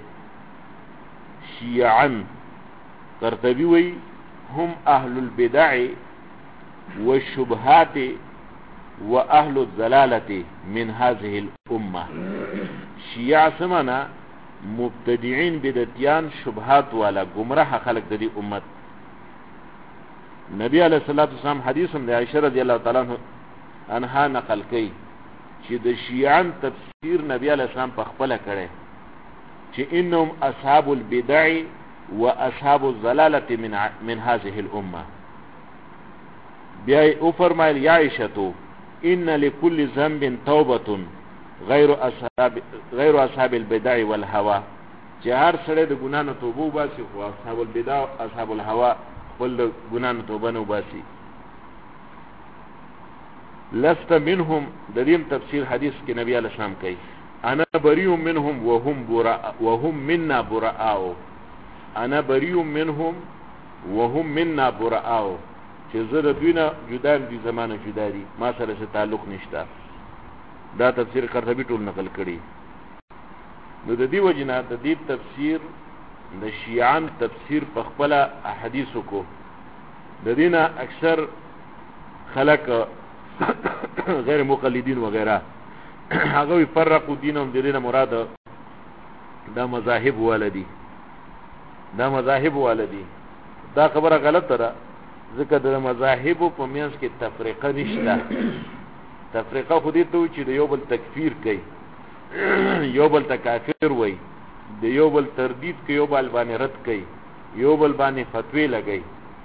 شیعا قرطبی وی هم اهل البدع والشبهات واهل الضلالة من هذه الامه. شیعہ سمانا مبتدعین، بدعتیان، شبهات والا گمراہ خلق د دې امت. نبی علیہ الصلوۃ والسلام حدیث هم د عائشہ رضی الله تعالی عنها نقل کړي چې د شیعان تفسیر نبی علیہ السلام په خپل کړي چې انهم اصحاب البدع واصحاب الضلاله من هذه الامه. بیا او فرمایل یا عائشہ ان لكل ذنب توبه غیر اصحاب البدع والهوى، چې هر سړی د ګناه نه توبه وباسي، خو اصحاب البدع اصحاب الهوى خپل ګناه نه توبه نه وباسي. لست منهم د دې تفسیر حدیث کې نبی علیہ السلام کوي انا بریء منهم وهم منا براء، انا بریء منهم وهم منا براء، چې زه د دوی نه جدا دي، زمانه جدا دي، ما سره څه تعلق نشته. دا تفسیر قرطبی ټول نقل کړي. نو د دې وجنه د دې تفسیر د شیعان تفسیر په خپل احادیثو کو، د دینه اکثر خلق غیر مقلدین وغیرہ هغه فرقوا دینهم، د دینه مراد دا مذاهب والدی، دا مذاهب والدی. دا خبره غلطه ده، ځکه د مذاهب په میانس کې تفریقه نشته. تفریقه خو دې ته چې د یو بل تکفیر کوي، یو بل ته کافر وای، د یو بل تردید کوي، یو بل باندې رد کوي، یو بل باندې فتوی لګي،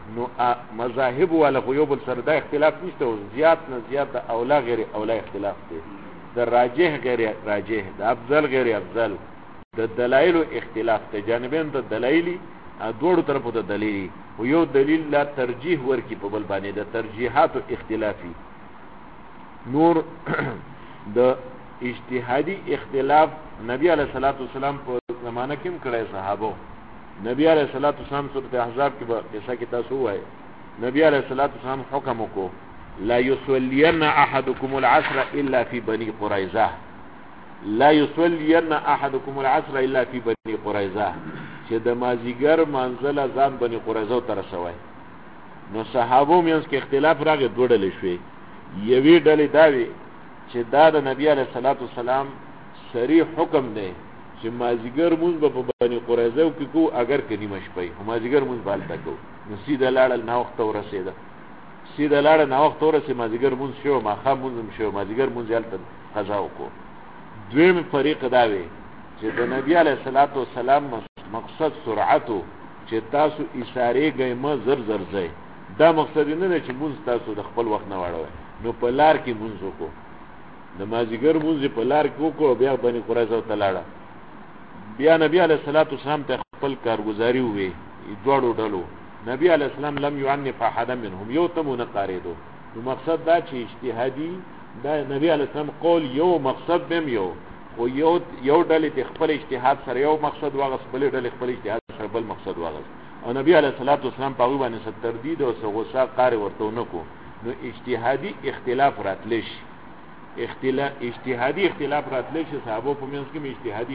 نو مذاهب ولا خو یو بل سره دا اختلاف نشته او زیات نه زیات د اولا غیر اولا اختلاف دی د راجح غیر راجح د افضل غیر افضل د دلایل اختلاف ته جانبین د دلایلی دوړو طرفو ته دلیل او یو دلیل لا ترجیح ورکی په بل باندې د ترجیحات اختلافي نور د اجتهادي اختلاف نبی علیہ الصلوۃ والسلام په زمانہ کې هم کړی صحابه نبی علیہ الصلوۃ والسلام سورۃ احزاب کې به جیسا کې تاسو وایي نبی علیہ الصلوۃ والسلام حکم وکړو لا يصلين احدكم العصر الا في بني قريظه لا يصلين احدكم العصر الا في بني قريظه چې د مازیګر منزله ځان بني قريظه تر شوی نو صحابو مینس کې اختلاف راغی دوه ډلې شوې یوې ډلې داوی چې دا د نبی علیہ الصلوۃ والسلام صریح حکم دی چې مازیګر مونږ په بني قريظه کې کو اگر کني مشپي مازیګر مونږ بالته کو نو سیده لاړل نو وخت ورسېده سیده لاړ نو وخت ورسې مازیګر مونږ شو ما خام مونږ شو مازیګر مونږ یالته قضا وکړو دویم فریق داوی چې د نبی علیہ الصلوۃ والسلام مقصد سرعتو چې تاسو اشاره گئی ما زر زر ځای دا مقصد نه دی چې مونږ تاسو د خپل وخت نه واړوي نو په لار کې مونږ وکړو د مازیګر مونږ په لار کې وکړو بیا بني قريظه ته لاړه بیا نبی علیہ الصلوۃ والسلام ته خپل کارگزاري وې دوړو ډلو نبی علیہ السلام لم يعنف احد منهم یو تم نه قاریدو نو مقصد دا چې اجتهادي دا نبی علیہ السلام قول یو مقصد بهم یو خو یو ډلې د خپل اجتهاد سره یو مقصد واغس بل ډلې خپل اجتهاد سره بل مقصد واغس او نبی علیہ الصلوۃ والسلام په باندې ست تردید او غوسه قاری ورته نکو نو اجتهادي اختلاف راتلش اجتهادي اختلاف راتلش صحابه په منځ کې اجتهادي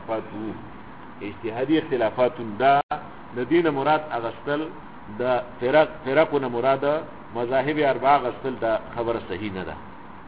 اختلافات دا د دین مراد اغستل د فرقونه مراد مذاهب اربعه اغستل دا خبر صحیح نه ده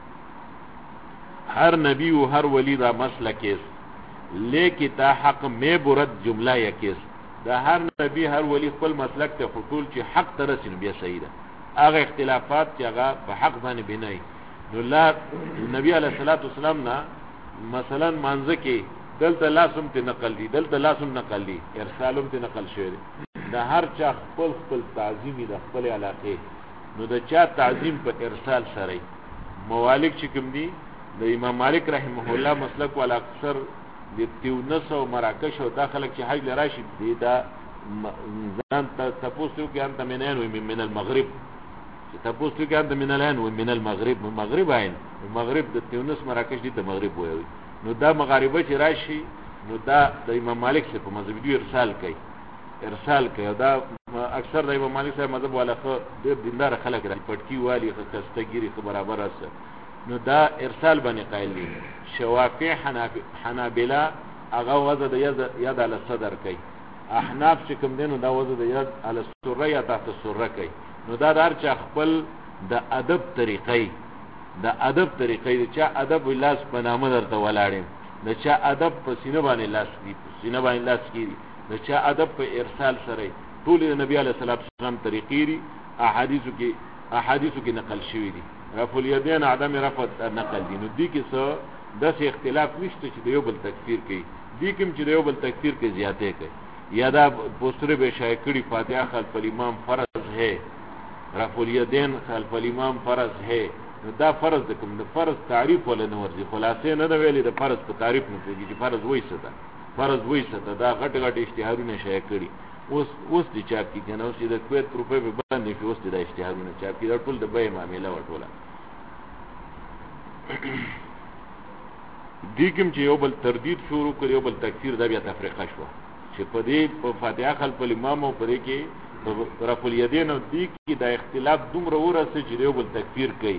هر نبی و هر ولی دا مسلک است لیکن تا حق میں برد جمله یکیس دا هر نبی هر ولی خپل مسلک ته خطول چې حق ترسین بیا صحیح ده هغه اختلافات چې هغه په حق باندې بنای نو لا نبی علیہ الصلوۃ والسلام نا مثلا مانزه کې دلته لاسم ته نقل دي دلته لاسم نقل دي ارسالم ته نقل شوی دا هر چا خپل تعظیمی د خپل علاقه نو د چا تعظیم په ارسال سره موالک چې کوم دي د امام مالک رحمه الله مسلک ولا اکثر د تیونس او مراکش او داخله چې حج لراشي دي دا ځان تاسو کې انت منين من المغرب تاسو کې انت من الان ومن المغرب عین المغرب د تیونس مراکش دي د مغرب وایي نو دا مغاربه چې راشي نو دا د امام مالک څخه په مذهب دی ارسال کوي دا اکثر د امام مالک صاحب مذهب والا خو ډېر دیندار خلک را پټکی والی خستګيري خو برابر است نو دا ارسال باندې قائل دي شوافع حنابلہ هغه وزه د یاد علی صدر کوي احناف چې کوم دینو دا وزه د یاد علی سره یا تحت سره کوي نو دا دار چې خپل د ادب طریقې چې ادب ولاس په نامه درته ولاړم د چا ادب په سینه باندې لاس کی د چا ادب په ارسال سره ټول نبی علیہ الصلوۃ والسلام طریقې دي احادیثو کې نقل شوی دي رفع الیدین عدم رفع نقل دي نو دي کې څه داسې اختلاف نشته چې د یو بل تکفیر کوي دي کوم چې د یو بل تکفیر کې زیاته کوي یا دا پوسټر به شای کړي فاتحه خلف الامام فرض ہے رفع الیدین خلف الامام فرض ہے نو دا فرض د کوم د فرض تعریف ولا نه ورځي خلاصې نه دی ویلي د فرض په تعریف نه کوي چې فرض وایسته دا غټ اشتهارونه شای کړي اوس دي چاپ کی کنه اوس د کویت روپے په باندې کې اوس د اشتهارونه چاپ کی دا ټول د به معاملې وټوله دي کوم چې یو بل تردید شروع کړي یو بل تکفیر دا بیا تفریقه شو چې په دې په فاتحه خلف الامام او په دې کې رفع الیدین او دي کې دا اختلاف دومره ورسې چې یو بل تکفیر کوي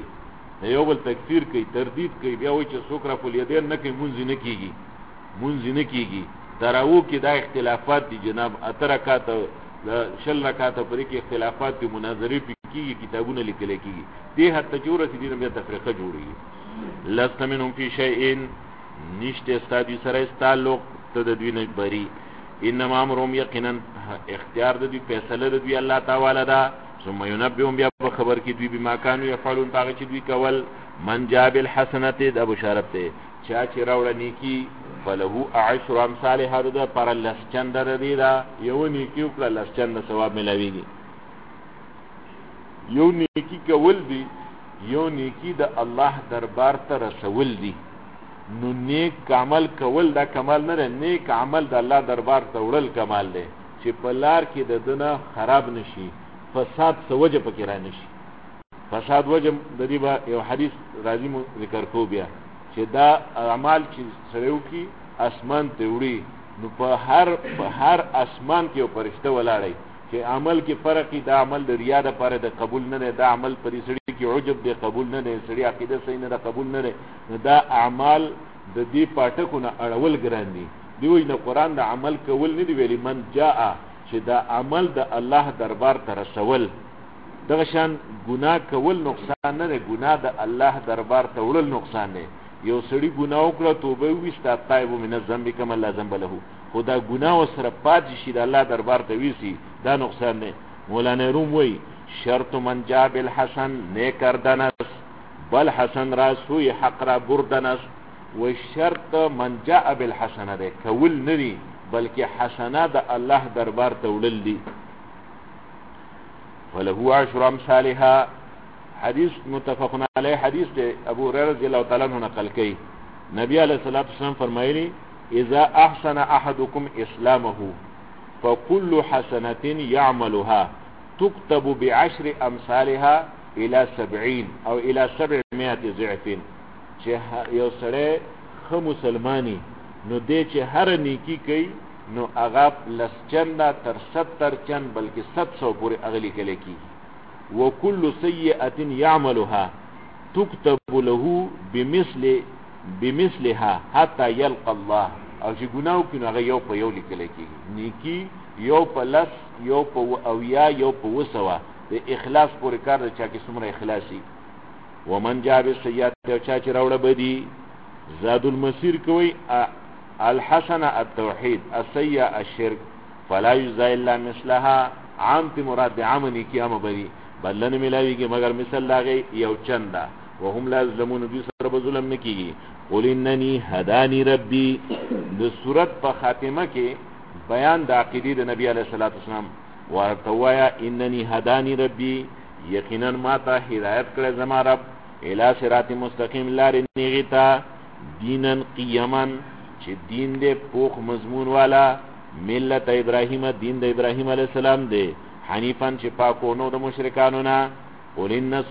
تردید کوي بیا وایي چې څوک رفع الیدین نه کوي مونږ نه کیږي دراو کې دا اختلافات دي جناب اترکات شل رکعات په دې کې اختلافات دي مناظرې کیږي کتابونه لیکل کیږي دې حتی جوړه دي نه بیا تفریقه جوړیږي لست منهم فی شیء نشته استادی سره تعلق ته د دوی نه بری انما امرهم یقینا اختیار د دوی فیصله د دوی الله تعالی دا ثم ينبئهم بیا خبر کی دوی بما كانوا يفعلون هغه چې دوی کول من جاب الحسنات د بشارت ته چا چې راوړه نیکی فله عشر امثالها د پر لس چند د دی دا یو نیکی او پر لس چند ثواب ملويږي یو نیکی کول دی، یو نیکی د الله دربار ته رسول دی. نو نیک عمل کول دا کمال نه دی، نیک عمل د الله دربار ته وړل کمال دی چې په لار کې د دنه خراب نشي، فساد څه وجه پکې را نشي. فساد وجه د دې به یو حدیث راځي مو ذکر کو بیا چې دا اعمال چې سره وکي اسمان ته وړي، نو په هر اسمان کې یو فرشته ولاړی چې عمل کې فرق دی. دا عمل د ریا د پاره د قبول نه دی، دا عمل پر سړي کې عجب دی قبول نه دی، سړي عقیده صحیح نه ده قبول نه دی. نو دا اعمال د دې پاټکو نه اړول ګران دي. دوی نه قرآن د عمل کول نه دی ویلي، من جاء چې دا عمل د الله دربار ته رسول. دغه شان ګناه کول نقصان نه دی، ګناه د الله دربار ته وړل نقصان دی. یو سړي ګناه وکړه توبه ویسته تایب من الذنب کما لا ذنب له، خدا ګناه وسره پاتې شي د الله دربار ته ویسي، دا نقصان دی. مولانا روم وی شرط من جاء بالحسن نیکردنس بل حسن را سوی حق را بردنس. و شرط من جاء بالحسن ده کول ندی بلکې حسنه د الله دربار ته وړل دي. فله عشر امثالها، حدیث متفق علیه حدیث ده ابو هريره رضی الله تعالی عنہ نقل کړي. نبی علیہ الصلوۃ والسلام فرمایلی اذا احسن احدكم اسلامه فكل حسنه يعملها تكتب بعشر امثالها الى 70 او الى 700 ضعف. چې یو سره خو مسلمانی نو دې چې هر نیکی کوي نو هغه لسچنده تر 70 چن بلکې 700 پورې اغلی کلی کی. وكل سیئه يعملها تكتب له بمثلها حتى يلقى الله. او چې ګناو کې هغه یو په یو لیکل کېږي، نیکی یو په لس یو په اویا یو په وسوا، د اخلاص پورې کار د چا کې څومره اخلاصي. ومن جاء بالسيئات، او چا چې راوړه بدی، زاد المسیر کوي الحسنه التوحید السیئه الشرک فلا یجزى الا مثلها. عام تی مراد عامنی کیامه بدی بلن ملاویږي مگر مثل لاغي یو چنده. وهم لا ظلمون، دوی سره به ظلم نه کیږي. قل انني هداني ربي، د سورت په خاتمه کې بیان د عقیده د نبی علیہ الصلوۃ والسلام ورته وایا انني هداني ربي، یقینا ما ته هدایت کړ زما رب، الی صراط مستقیم لار نیغتا، دینن قیما چې دین دې پوخ مضمون والا، ملت ابراهیم دین د ابراهیم علیہ السلام دی، حنیفن چې پاکو نو د مشرکانو نه. قل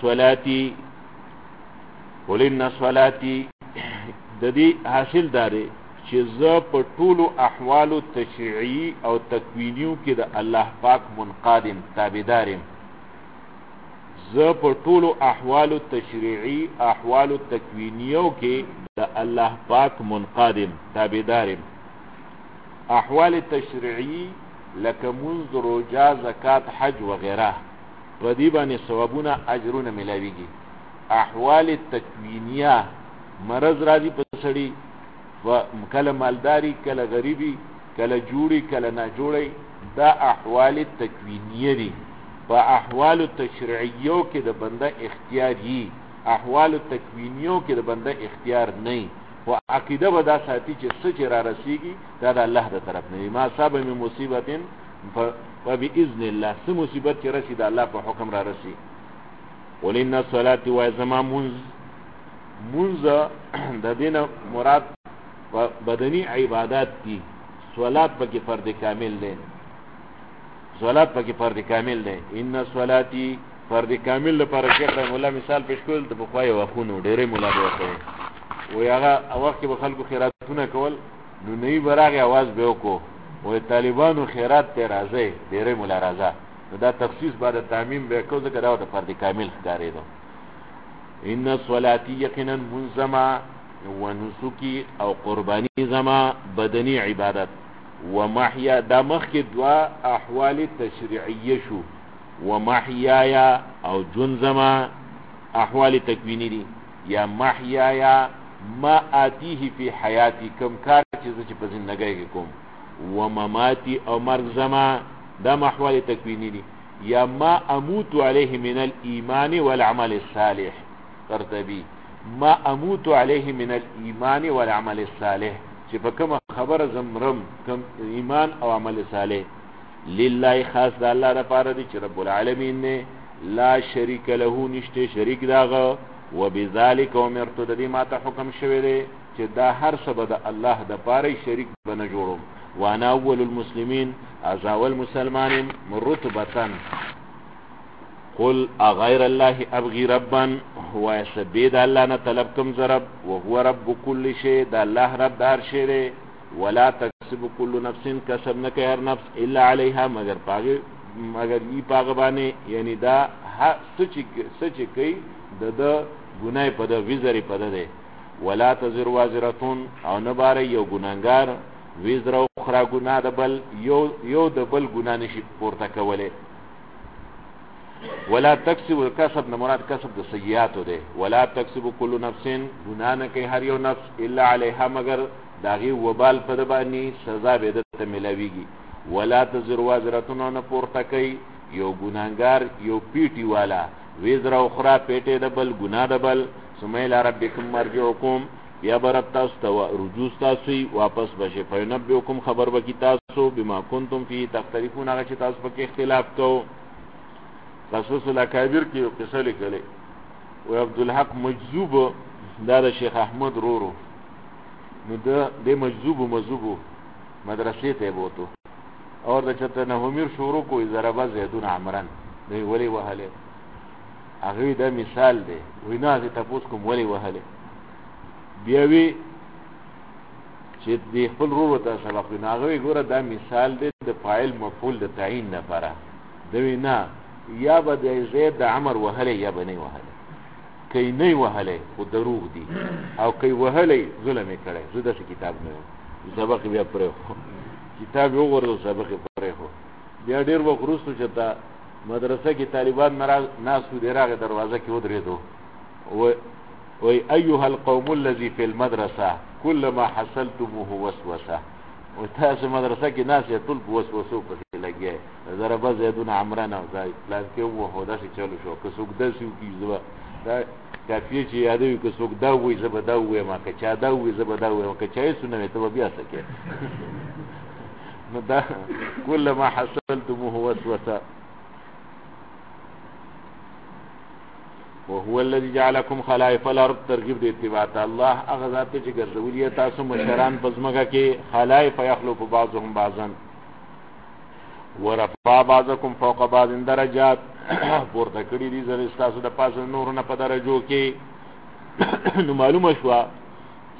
ان صلاتي د دې حاصل داري چې زه په ټولو احوالو تشریعي او تکوینیو کې د الله پاک منقادم تابعدارم. زه په ټولو احوالو تشریعي احوالو تکوینیو کې د الله پاک منقادم تابعدارم. احوال تشریعي لکه منذ روجا زکات حج وغیره په دې باندې ثوابونه اجرونه ملاويږي. احوال تکوینیه مرض راځي په سړی، کله مالداری کله غریبی کله جوړی کله نه جوړی، دا احوال تکوینیه دي. په احوال تشریعیو کې د بنده اختیار یي، احوال تکوینیو کې د بنده اختیار نه. و عقیده به دا ساتي چې څه چې را رسیږي دا د الله د طرف نه، ما صاحب من مصیبت فباذن الله، څه مصیبت چې رسي د الله په حکم را رسي. قل ان صلاتي و زما منز د دین مراد بدنی عبادات دي. صلات پکې فرض کامل دی، صلات پکې فرض کامل دی. ان صلاتي فرض کامل لپاره شیخ رحم الله مثال پیش کول د بخوای وخونو ډېرې مولا به وکړي و هغه وخت کې به خلکو خیراتونه کول، نو نه براغه आवाज به وکړو و طالبانو خیرات ته راځي ډېرې مولا راځه. دا تخصیص بعد تعمیم به کو ځکه دا د فرض کامل ښکارې دو. ان صلاتي یقینا منظمه و نسکی او قربانی زما بدنی عبادت و محیا، دا مخی دوا احوال تشریعیه شو، و محیایا او جن زما احوال تکوینی دی. یا محیایا ما آتیه فی حیاتی، کم کار چیز چی پا زندگی کی کم. و مماتی او مرگ زما دا احوال تکوینی دی. یا ما اموت علیه من الایمان والعمل الصالح، قرطبی ما اموت علیه من الایمان والعمل الصالح، چې په کوم خبر زمرم کوم ایمان او عمل صالح. لله خاص د الله لپاره دی چې رب العالمین نه لا شریک له نشته شریک داغه وبذالک امرت د دې ماته حکم شوی دی چې دا هر څه به د الله د پاره شریک بنه جوړم وانا اول المسلمین از اول مسلمانین مرتبتن قل اغیر الله ابغي ربا هو سبید الله نه طلب کوم زرب وهو رب كل شيء دا الله رب دار شی ولا تکسب كل نفس کسب نه کوي هر نفس الا عليها مگر ای پاغه باندې یعنی دا سچ کوي د ګناه په د وزر په ده ولا تزر وازرتون او نه بار یو ګناګار وزر او اخرى ګناه د بل یو د بل ګناه نشي پورته کوله ولا تکسب کسب نه مراد کسب د سیئاتو ده ولا تکسب كل نفس ګناه نه کوي هر یو نفس الا عليها مگر داغي وبال په د باندې سزا به د ملويږي ولا تزر وازرتون نه پورته کوي یو ګناګار یو پیټي والا وزر اخرى پیټه د بل ګناه د بل سمیل ربکم مرجعکم بیا برب تاسو ته رجوع تاسو واپس بشي فینبئکم خبر وکي تاسو بما کنتم فی تختلفون هغه چې تاسو په اختلاف کوو قصص الاکابر کې یو قصه لیکلې و عبدالحق مجذوب دا د شیخ احمد رورو نو د مجذوب مدرسې ته بوتو اور د چته نه همیر شروع کوی ضربه زیدون عمران دی ولی وهله هغه دا مثال دی وینا ته تاسو کوم ولی وهله بیا وی چې د خپل رورو ته سبق نه هغه ګوره دا مثال دی د فاعل مفعول د تعین لپاره دوی نه یا به د زید د عمر وهله یا به نه وهله کای نه وهله خو دروغ دی او کای وهله ظلم کړي زه د کتاب نه سبق بیا پرې کتاب یو ورته سبق پرې خو بیا ډیر وخروستو چې تا مدرسه کې طالبان ناس دې راغه دروازه کې ودرېدو وای ايها القوم الذي في المدرسه كلما حصلتموه وسوسه وتاسو مدرسه کې ناس یې ټول وسوسو پکې لګي ضربه زیدون عمران او ځای پلان کې وو هدا شي چلو شو که څوک داسې کی زبا دا کافي چې یادوي که څوک دا وې زبا دا وې ما که چا دا وې زبا دا وې که چا یې سنوي ته بیا سکه نو دا كلما حصلتموه وسوسه وهو الذي جعلكم خلائف الارض ترغيب د اتباع الله هغه ذات چې ګرځولې تاسو مشران پزماګه کې خلائف يخلف بعضهم بعضا ورفع بعضكم فوق بعض درجات ورته کړي دي زر تاسو د پاسه نور نه په درجو کې نو معلومه شو چې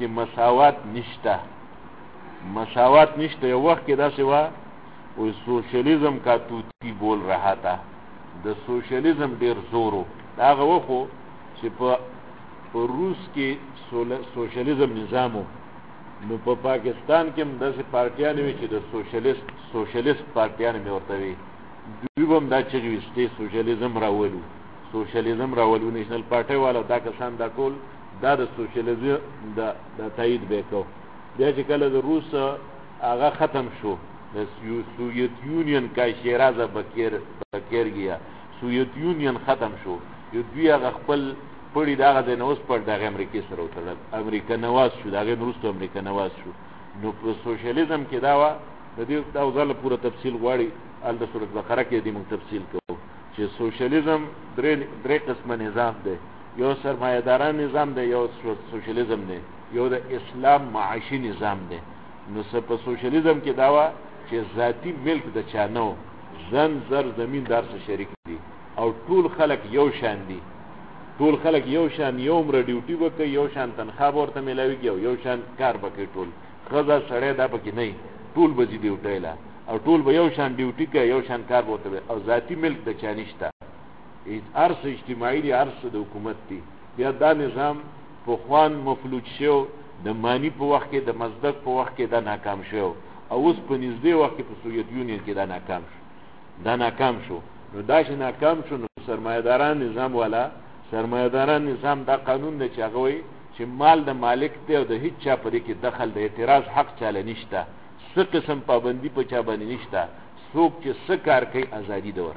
مساوات نشته یو وخت کې دا سوا او سوشلیزم کا توتی بول رہا تھا د سوشلیزم ډیر زورو داغه وخو چې په روس کې سوشلیزم نظامو نو په پاکستان کې هم داسې پارټیان وي چې د سوشلیست پارټیان مې ورته وي دوی هم دا چې وي سوشلیزم راولو نېشنل پارټي والا دا کسان دا ټول دا د سوشلیزم د تایید وکاو بیا چې کله د روس هغه ختم شو د سوویت یونین کا شیرازه بکیر گیا سوویت یونین ختم شو یو دوی هغه خپل پړی داغه د نوس پر د امریکای سره وتړل امریکا نواز شو داغه نورستو امریکا نواز شو نو په سوشلیزم کې داوا د دې دا ځل پوره تفصیل غواړي ال د سورۃ بقره کې دې موږ تفصیل کوو چې سوشلیزم درې قسمه نظام دی یو سرمایه‌داران نظام دی یو سوشلیزم دی یو د اسلام معاشي نظام دی نو په سوشلیزم کې داوا چې ذاتی ملک د چانو زر زمیندار سره شریک دي او ټول خلک یو شان دي ټول خلک یو شان یو مر ډیوټي وکي یو شان تنخواه ورته ملاويږي یو شان کار وکي ټول خزه سړی دا پکې نه ټول بزي ډیوټي لا او ټول به یو شان ډیوټي کوي یو شان کار وته او ذاتی ملک د چانشتا ارث اجتماعي دي ارث د حکومت دي بیا دا نظام په خوان مفلوج شو د مانی په وخت کې د مزدک په وخت کې دا ناکام شو او اوس په نږدې وخت کې په سوویت یونین کې دا ناکام شو نو دا چې ناکام شو نو سرمایه‌داران نظام دا قانون دی چې هغه وایي چې مال د مالک دی او د هیڅ چا په دې کې دخل د اعتراض حق چاله نشته څه قسم پابندي په چا باندې نشته څوک چې څه کار کوي ازادي ده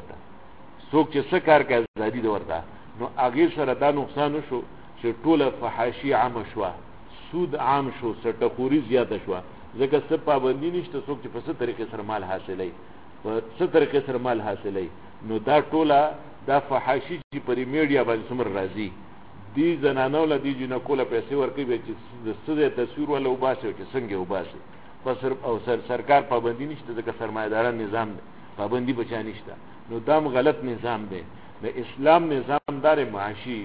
ورته نو هغې سره دا نقصان شو چې ټوله فحاشي عامه شوه سود عام شو سټخوري زیاته شوه ځکه څه پابندي نشته څوک چې په څه طریقې سره مال حاصلوي نو دا ټوله دا فحاشي چې پر میډیا باندې څومره راځي دی زنانو له دی جنکو له پیسې ورکوي چې د څه تصویر ولا وباسي چې څنګه وباسي په صرف او سرکار پابندي نشته ځکه سرمایه‌داران نظام دی پابندي بچا نشته نو دا غلط نظام دی د اسلام نظام دار معاشي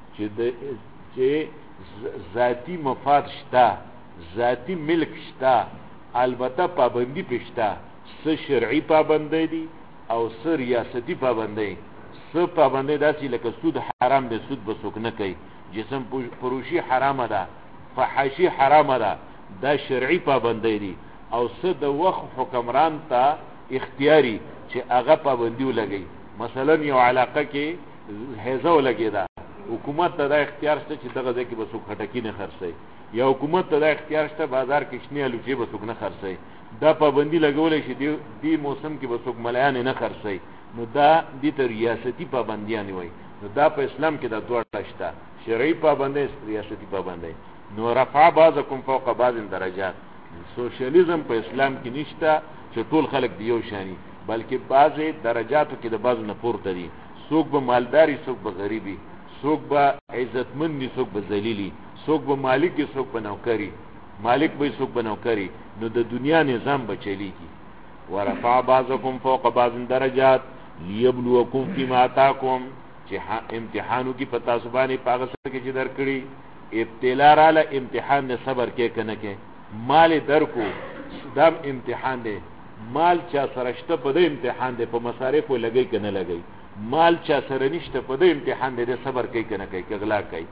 چې ذاتی مفاد شته ذاتی ملک شته البته پابندي پښتا څه شرعي پابندي دي او څه ریاستي پابندي څه پابندي داسې لکه سود حرام دی سود به څوک نه کوي جسم فروشي حرامه ده فحاشي حرامه ده دا شرعي پابندي دي او څه د وقف حکمران ته اختیاري چې هغه پابندي ولګي مثلا یو علاقه کې حیزه ولګي دا حکومت ته دا اختیار شته چې دغه ځای کې به څوک خټکی نه خرڅي یا حکومت ته دا اختیار شته بازار کې شنې الوچې به څوک نه خرڅي دا پابندي لګولې شي دی موسم کې به څوک ملایان نه خرڅي نو دا د ریاستي پابندیان وي نو دا په اسلام کې دا دوه شته شرعي پابندي ریاستي پابندي نو رفع بعضکم فوق بعض درجات سوشلیزم په اسلام کې نشته چې ټول خلک دیو شانی بلکې بعضې درجاتو کې د بعضو نه پورته دي څوک به مالداري څوک به غریبي څوک به عزتمند دي څوک به ذلیلي څوک به مالک دي څوک به نوکري مالک به څوک به نوکري نو د دنیا نظام به چلیږي ورفع بعضکم فوق بعض درجات لیبلوکم فیما آتاکم چې امتحانو کې په تاسو باندې په هغه څه کې چې درکړي ابتلا راله امتحان د صبر کې که نه کې مال درکو دام امتحان دی مال چا سره شته په د امتحان دی په مصارفو لګی که نه لګی مال چا سره نشته په د امتحان دی د صبر کوي که نه کوي که غلا کوي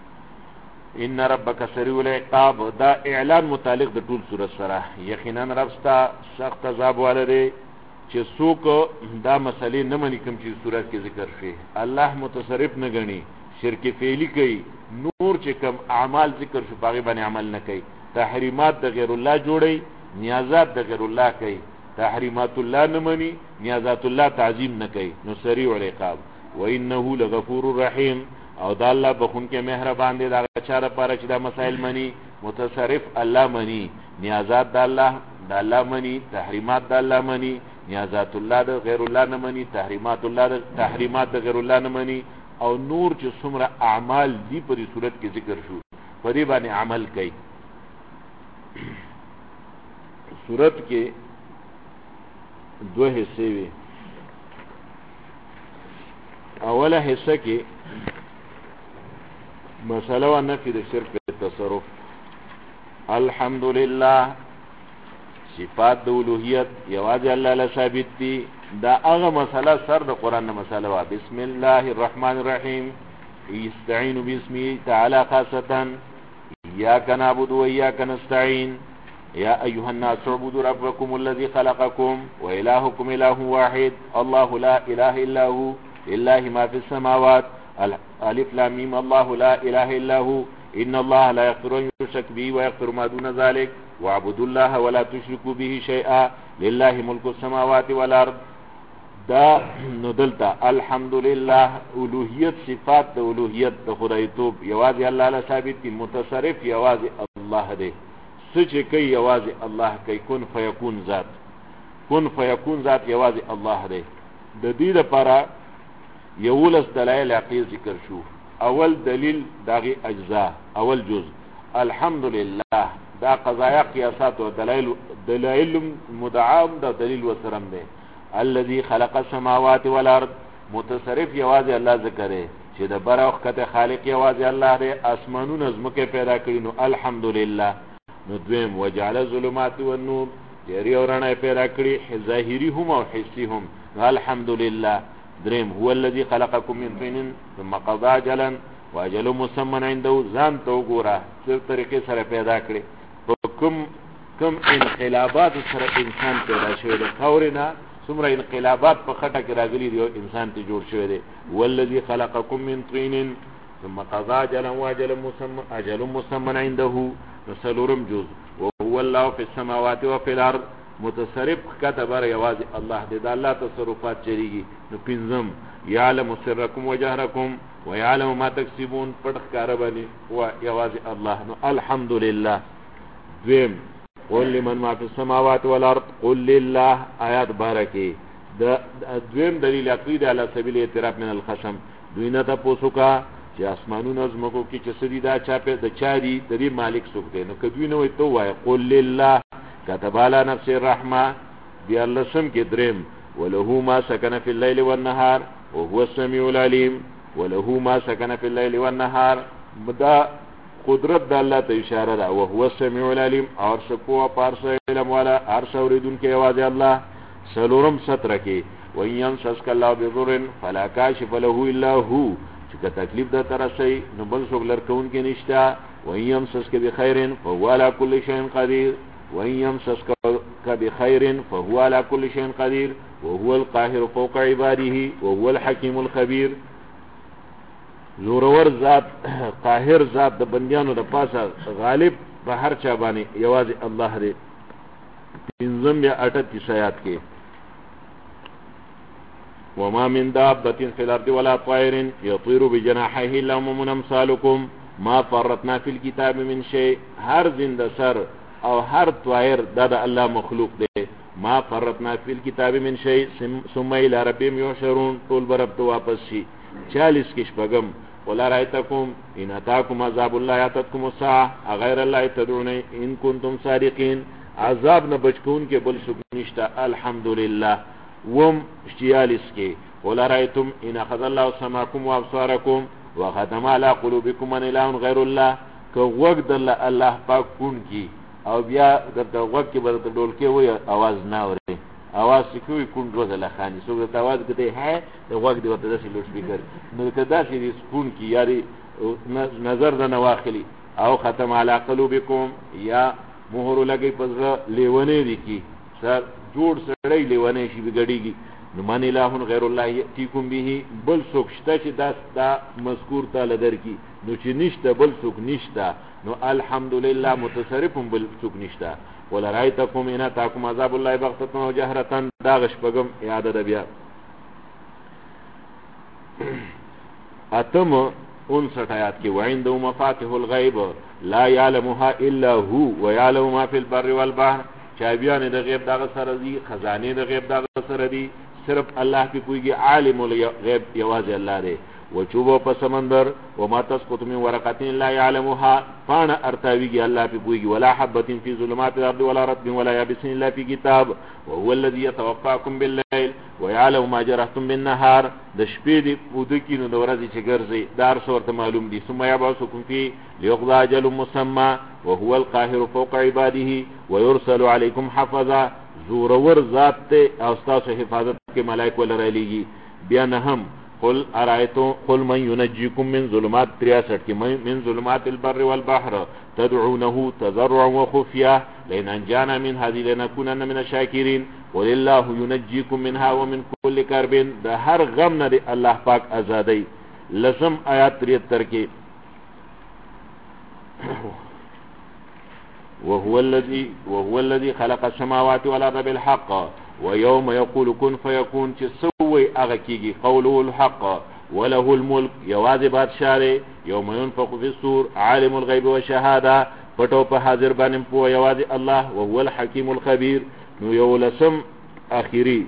ان ربک سریع العقاب دا اعلان متعلق د ټول صورت سره یقینا رب ستا سخت عذاب والا دی چې څوک دا مسلې نه مني کوم چې صورت کې ذکر شي الله متصرف نه ګڼي شرک فعلی کوي نور چې کم اعمال ذکر شو باغی باندې عمل نه کوي تحریمات د غیر الله جوړي نیازات د غیر الله کوي تحریمات الله نه مني نیازات الله تعظیم نه کوي نو سریع العقاب وانه لغفور رحیم او دا الله بخون کې مهربان دی دا چاره پاره چې دا مسائل مني متصرف الله مني نیازات د الله مني تحریمات د الله مني نیازات الله د غیر الله نه مني تحریمات د غیر الله نه مني او نور چې څومره اعمال دی په دې صورت کې ذکر شو په دې باندې عمل کوي صورت کې دوه حصے وي اوله حصہ کې مسئله و نفی د شرک تصرف الحمدلله صفات د اولوهیت یوازې الله له ثابت دي دا هغه مسئله سر د قرآن نه مسئله وا بسم الله الرحمن الرحیم استعین باسمه تعالی خاصة ایاک نعبد و ایاک نستعین یا ایها الناس اعبدوا ربکم الذی خلقکم والهکم اله واحد الله لا اله الا هو لله ما فی السماوات الف لام میم الله لا اله الا هو ان الله لا يغفر ان يشرك به ويغفر ما دون ذلك واعبدوا الله ولا تشركوا به شيئا لله ملك السماوات والارض دا ندلتا الحمدلله اولوهیت صفات د اولوهیت د خدایتوب یوازې الله له ثابت دي متصرف یوازې الله دی سچ کوي یوازې الله کوي کن فیکون ذات یوازې الله دی د دې لپاره یولس دلایل عقلی ذکر شو اول دلیل داغي اجزاء اول جزء الحمدلله دا قضایا قیاسات او دلایل مدعام دا دلیل وسرم دی الذي خلق السماوات والارض متصرف یوازې الله ذکر دی چې د بر او خطه خالق یوازې الله دی اسمانونو زمکه پیدا کړی نو الحمدلله نو دویم وجعل الظلمات والنور تیری او رڼا پیدا کړی ظاهری هم او حسی هم الحمدلله دریم هو الذي خلقكم من طين ثم قضى اجلا واجل مسمى عنده ځان تو ګوره څه طریقې سره پیدا کړی کوم انقلابات سره انسان پیدا شوی دی خاورنا څومره انقلابات په خټه کې راغلي دی انسان ته جوړ شوی دی والذي خلقكم من طين ثم قضى اجلا واجل مسمى عنده نسلورم جزء وهو الله في السماوات وفي الارض متصرف کتبر یوازې الله دې دا الله تصرفات چریږي نو پنځم یعلم سرکم وجهرکم ويعلم ما تکسبون پټ کار باندې و یوازې الله نو الحمدلله دویم قل لمن ما في السماوات والارض قل لله آیات بارکه د دویم دلیل عقلی دی علی سبیل اعتراف من الخصم. دوی نه تاسو کا چې اسمانونو زمکو کې چې سړي دا چا په د چاري د دې مالک څوک دی، نو کدوی نه وي ته وای قل لله كتب على نفس الرحمه بیا لسم کې دریم وله ما سكن في الليل والنهار وهو السميع العليم. وله ما سكن في الليل والنهار دا قدرت د الله ته اشاره ده. وهو السميع العليم اور سپو پارس علم والا ارس اوریدون کې आवाज الله. سلورم ستر کې وَإِنْ يَمْسَسْكَ اللَّهُ بِضُرٍّ فَلَا كَاشِفَ لَهُ إِلَّا هُوَ چې تکلیف د ترسي نو بل څوک لرکون کې نشته. وَإِنْ يَمْسَسْكَ بِخَيْرٍ فَهُوَ عَلَى كُلِّ شَيْءٍ قَدِيرٌ وَإِنْ يَمْسَسْكَ بِخَيْرٍ فَهُوَ عَلَى كُلِّ شَيْءٍ قَدِيرٌ وَهُوَ الْقَاهِرُ فَوْقَ عِبَادِهِ وَهُوَ الْحَكِيمُ الْخَبِيرُ. زورور ذات قاهر ذات د بندیانو د پاسه غالب په هر چا باندې یوازې الله دی. پنځم بیا 38 آیات کې وما من دابة في الأرض ولا طائر يطير بجناحيه إلا أمم أمثالكم ما فرطنا في الكتاب من شيء. هر زنده سر او هر طائر دا الله مخلوق دی. ما فرطنا في الكتاب من شيء ثم إلى ربهم يحشرون. طول برب تو واپس شي. 40 کې شپږم ولا رأيتكم إن أتاكم عذاب الله يأتتكم الساعة أغير الله تدعون إن كنتم صادقين. عذاب نه بچکون کې بل څوک نشته الحمدلله. وم 46 کې ولا رأيتم إن أخذ الله سماعكم وأبصاركم وختم على قلوبكم من إله غير الله. که وقت الله پاک کون کی او بیا د وقت کې برته ډول کې وي आवाज نه اوري आवाज کوي کون روزه لخاني سو د आवाज کته ہے د وقت دی ورته داسې لوډ سپیکر نو کدا چې سکون کی یاري نظر د نواخلی او ختم علی قلوبکم یا مهر لګي پزړه لیونه دي کی سر جوړ سړی لیونه شي بغړیږي. نو من اله غیر الله یاتیکم به بل څوک شته چې دا مذکور تعالی درکی نو چې نشته بل څوک نشته نو الحمدلله متصرفم بل څوک نشته. ولا رایتکم ان تاکم عذاب الله بغتة وجهرة دا غشپغم یاد ده. بیا اتم 59 آیات کې وعنده مفاتيح الغیب لا يعلمها الا هو ويعلم ما في البر والبحر. چابیان د غیب دغه سره دي، خزانه د غیب دغه سره دي، صرف الله کی کوئی عالم الغیب یوازې الله دی. وچوبو په سمندر وما تسقط من ورقه لا يعلمها فانا ارتویږي الله په کوئی ولا حبه في ظلمات الارض ولا رطب ولا يابس الا في كتاب وهو الذي يتوفاكم بالليل ويعلم ما جرحتم بالنهار. د شپې دی پودکی نو د ورځې چې ګرځي دار صورت معلوم دي. ثم يبعثكم فيه ليقضى اجل مسمى وهو القاهر فوق عباده ويرسل عليكم حفظا. زورور ذات ته او تاسو حفاظت کې ملائکه ولرالېږي. بیا نه هم قل ارایتم قل من ينجيكم من ظلمات 63 کې من ظلمات البر والبحر تدعونه تضرعا وخفيا لئن انجانا من هذه لنكونن من الشاكرين قل الله ينجيكم منها ومن كل كرب. د هر غم نه الله پاک آزادای. لسم آیات 73 کې وهو الذي خلق السماوات والارض بالحق ويوم يقول كن فيكون چې سوي هغه کیږي قوله الحق وله الملك یوازې بادشاہ يوم ينفخ في الصور عالم الغيب والشهاده پټو په حاضر باندې پوه یوازې الله وهو الحكيم الخبير. نو یو لسم اخیری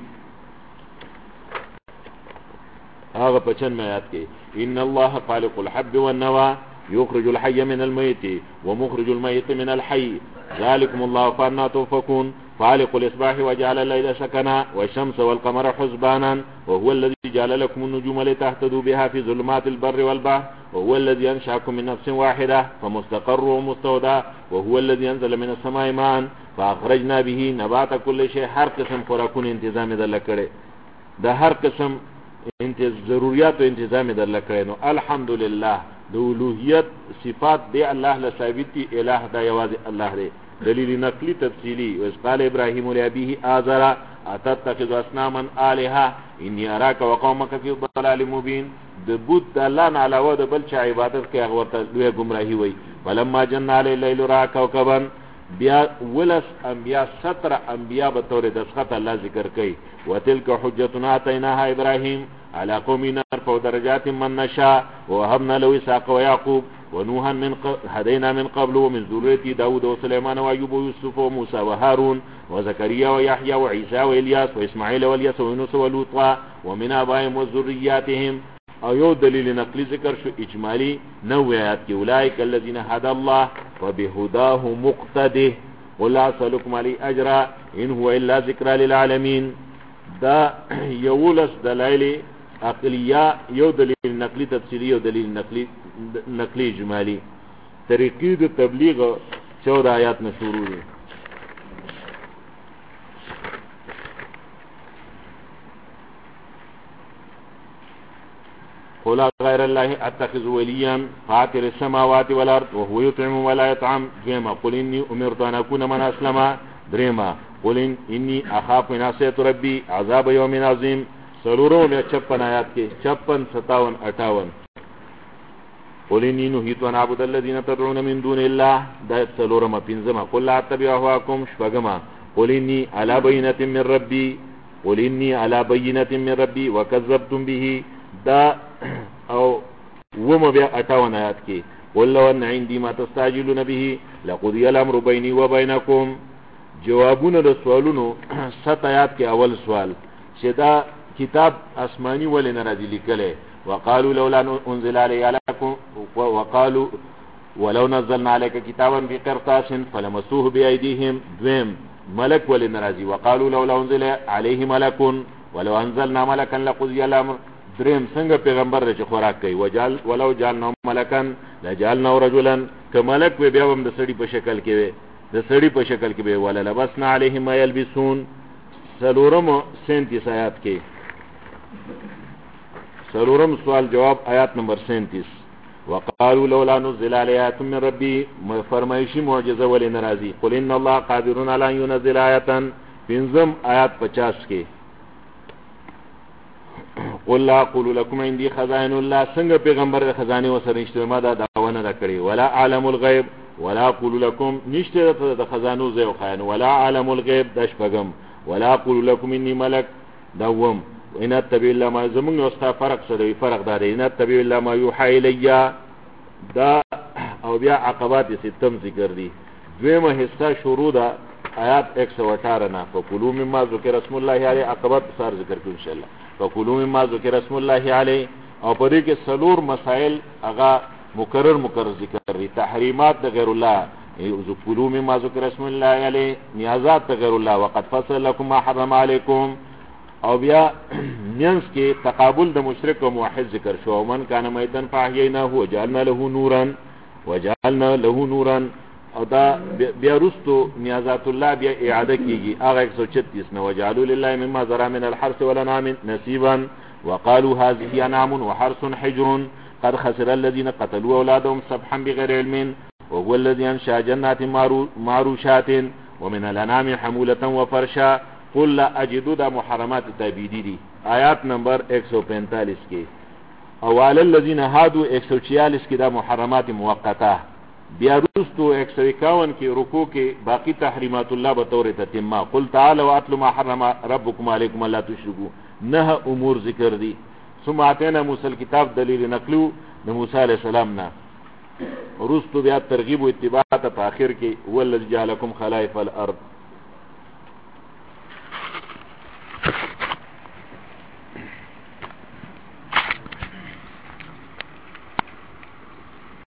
هغه په چن میات کې ان الله خالق الحب والنوى يخرج الحي من الميت ومخرج الميت من الحي ذلكم الله فأنا توفكون فالق الإصباح وجعل الليل سكنا والشمس والقمر حسبانا وهو الذي جعل لكم النجوم لتهتدوا بها في ظلمات البر والبحر وهو الذي أنشأكم من نفس واحدة فمستقر ومستودع وهو الذي أنزل من السماء ماء فأخرجنا به نبات كل شيء. هر قسم خوراکون انتظام در لکړي د هر قسم ضروريات او انتظام در لکړي. نو الحمدلله د اولوهیت صفات دی الله له ثابتي الہ دا یوازې الله دی. دلیل نقلی تفصیلی وقال ابراهیم لابيه آزرا اتتخذ اصناما الها اني اراك وقومك في ضلال مبين. د بوت الله نه علاوه د بل چا عبادت کې هغه ورته لوی گمراهي وي. فلما جن عليه الليل را كوكبا بیا ولس انبیاء 17 انبیاء به تور د سخط الله ذکر کوي. وتلك حجتنا اتيناها ابراهيم على قوم نرفع درجات من نشاء ووهبنا له اسحاق ويعقوب ونوحا هدينا من قبل ومن ذرية داود وسليمان وأيوب ويوسف وموسى وهارون وزكريا ويحيى وعيسى وإلياس وإسماعيل والياس ويونس ولوطا ومن آبائهم وذرياتهم. او یو دلیل نقلی ذکر شو اجمالی 9 آیات کی اولئک الذین هدى الله وبهداه مقتده ولا اسألكم علی اجرا ان هو الا ذکر للعالمین. دا یولس دلائل عقلیه، یو دلیل نقلی تفسیری، یو دلیل نقلی اجمالی. طریقې د تبلیغ 14 آیات نه شروع دي. قل غير الله اتخذ وليا فاطر السماوات والارض وهو يطعم ولا يطعم. دویما قل اني امرت ان اكون من اسلم. دریما قل اني اخاف ان عصيت ربي عذاب يوم عظيم. سلورو میں 56 آیات کے 56 57 58. قل اني نهيت ان اعبد الذين تدعون من دون الله. دا سلورما پنځما. قل لا اتبع اهواكم. شپږما قل اني على بينة من ربي. قل اني على بينة من ربي وكذبتم به. دا او وما بیا 58 آیات کی قل لو ان عندي ما تستعجلون به لقضي الامر بيني وبينكم. جوابونه د سوالونو 7 آیات کې اول سوال چې دا کتاب آسمانی ولې نه راځي لیکلې. وقالوا لولا انزل عليكم وقالوا ولو نزلنا عليك كتابا في قرطاس فلمسوه بايديهم. دویم ملک ولې نه راځي. وقالوا لولا انزل عليه ملك ولو انزلنا ملكا لقضي الامر. دریم څنګه پیغمبر چې خوراک کوي وجال ولو جعلنا ملکا لجعلنا رجلا. که ملک به بیا هم د سړي په شکل کې وي، د سړي په شکل کې به ولا لبسنا عليهم ما يلبسون. سلورم 37 آیات کې سلورم سوال جواب آیات نمبر 37. وقالوا لولا نزل عليه آية من ربي. فرمایشی معجزه ولې ناراضي. قل ان الله قادر على ان ينزل آية. پنځم آیات 50 کې قل لا اقول لكم عندي خزائن الله. څنګه پیغمبر د خزانه وسره نشته ما دا داونه دا کړی. ولا اعلم الغيب ولا اقول لكم نشته د خزانو زه خاين. ولا اعلم الغيب د شپغم. ولا اقول لكم اني ملك دوم. ان اتبع الا ما زمون واستغفر فرق سره فرق دار. ان اتبع الا ما يوحى الي. دا او بیا عقبات ستم ذکر دي. دویمه حصہ شروع دا آیات 118 نه. فکلوا مما ذکر اسم الله علیه. عقبات سار ذکر کو ان شاء الله. فکلوا مما ذکر اسم الله علیه. او په دې کې سلور مسائل هغه مکرر ذکر دي. تحریمات د غیر الله. فکلوا مما ذکر اسم الله علیه. نیازات د غیر الله. وقد فصل لكم ما حرم علیکم. او بیا مینس کې تقابل د مشرک او موحد ذکر شو. من کان میتن فاحییناه وجعلنا له نورا. او دا بیا رستو نیازات الله بیا اعاده کیږي. هغه 136 نه. وجعلوا لله مما ذرا من الحرث والانعام نصيبا وقالوا هذه انعام وحرث حجر قد خسر الذين قتلوا اولادهم سبحا بغير علم وهو الذي انشا جنات معروشات ومن الانعام حمولة وفرشا. قل لا اجد. دا محرمات تابیدی دی. آیات نمبر 145 کې. او علی الذین هادوا 146 کې دا محرمات موقته. بیا رستو 151 کې رکوع کې باقی تحریمات الله به طور تتمه. قل تعالوا واتلوا ما حرم ربكم عليكم الا تشركوا. 9 امور ذکر دي. ثم اتینا موسی الكتاب دلیل نقلو د موسی علیہ السلام نه. رستو بیا ترغیب و اتباع ته په اخر کې هو الذی جعلکم خلائف الارض.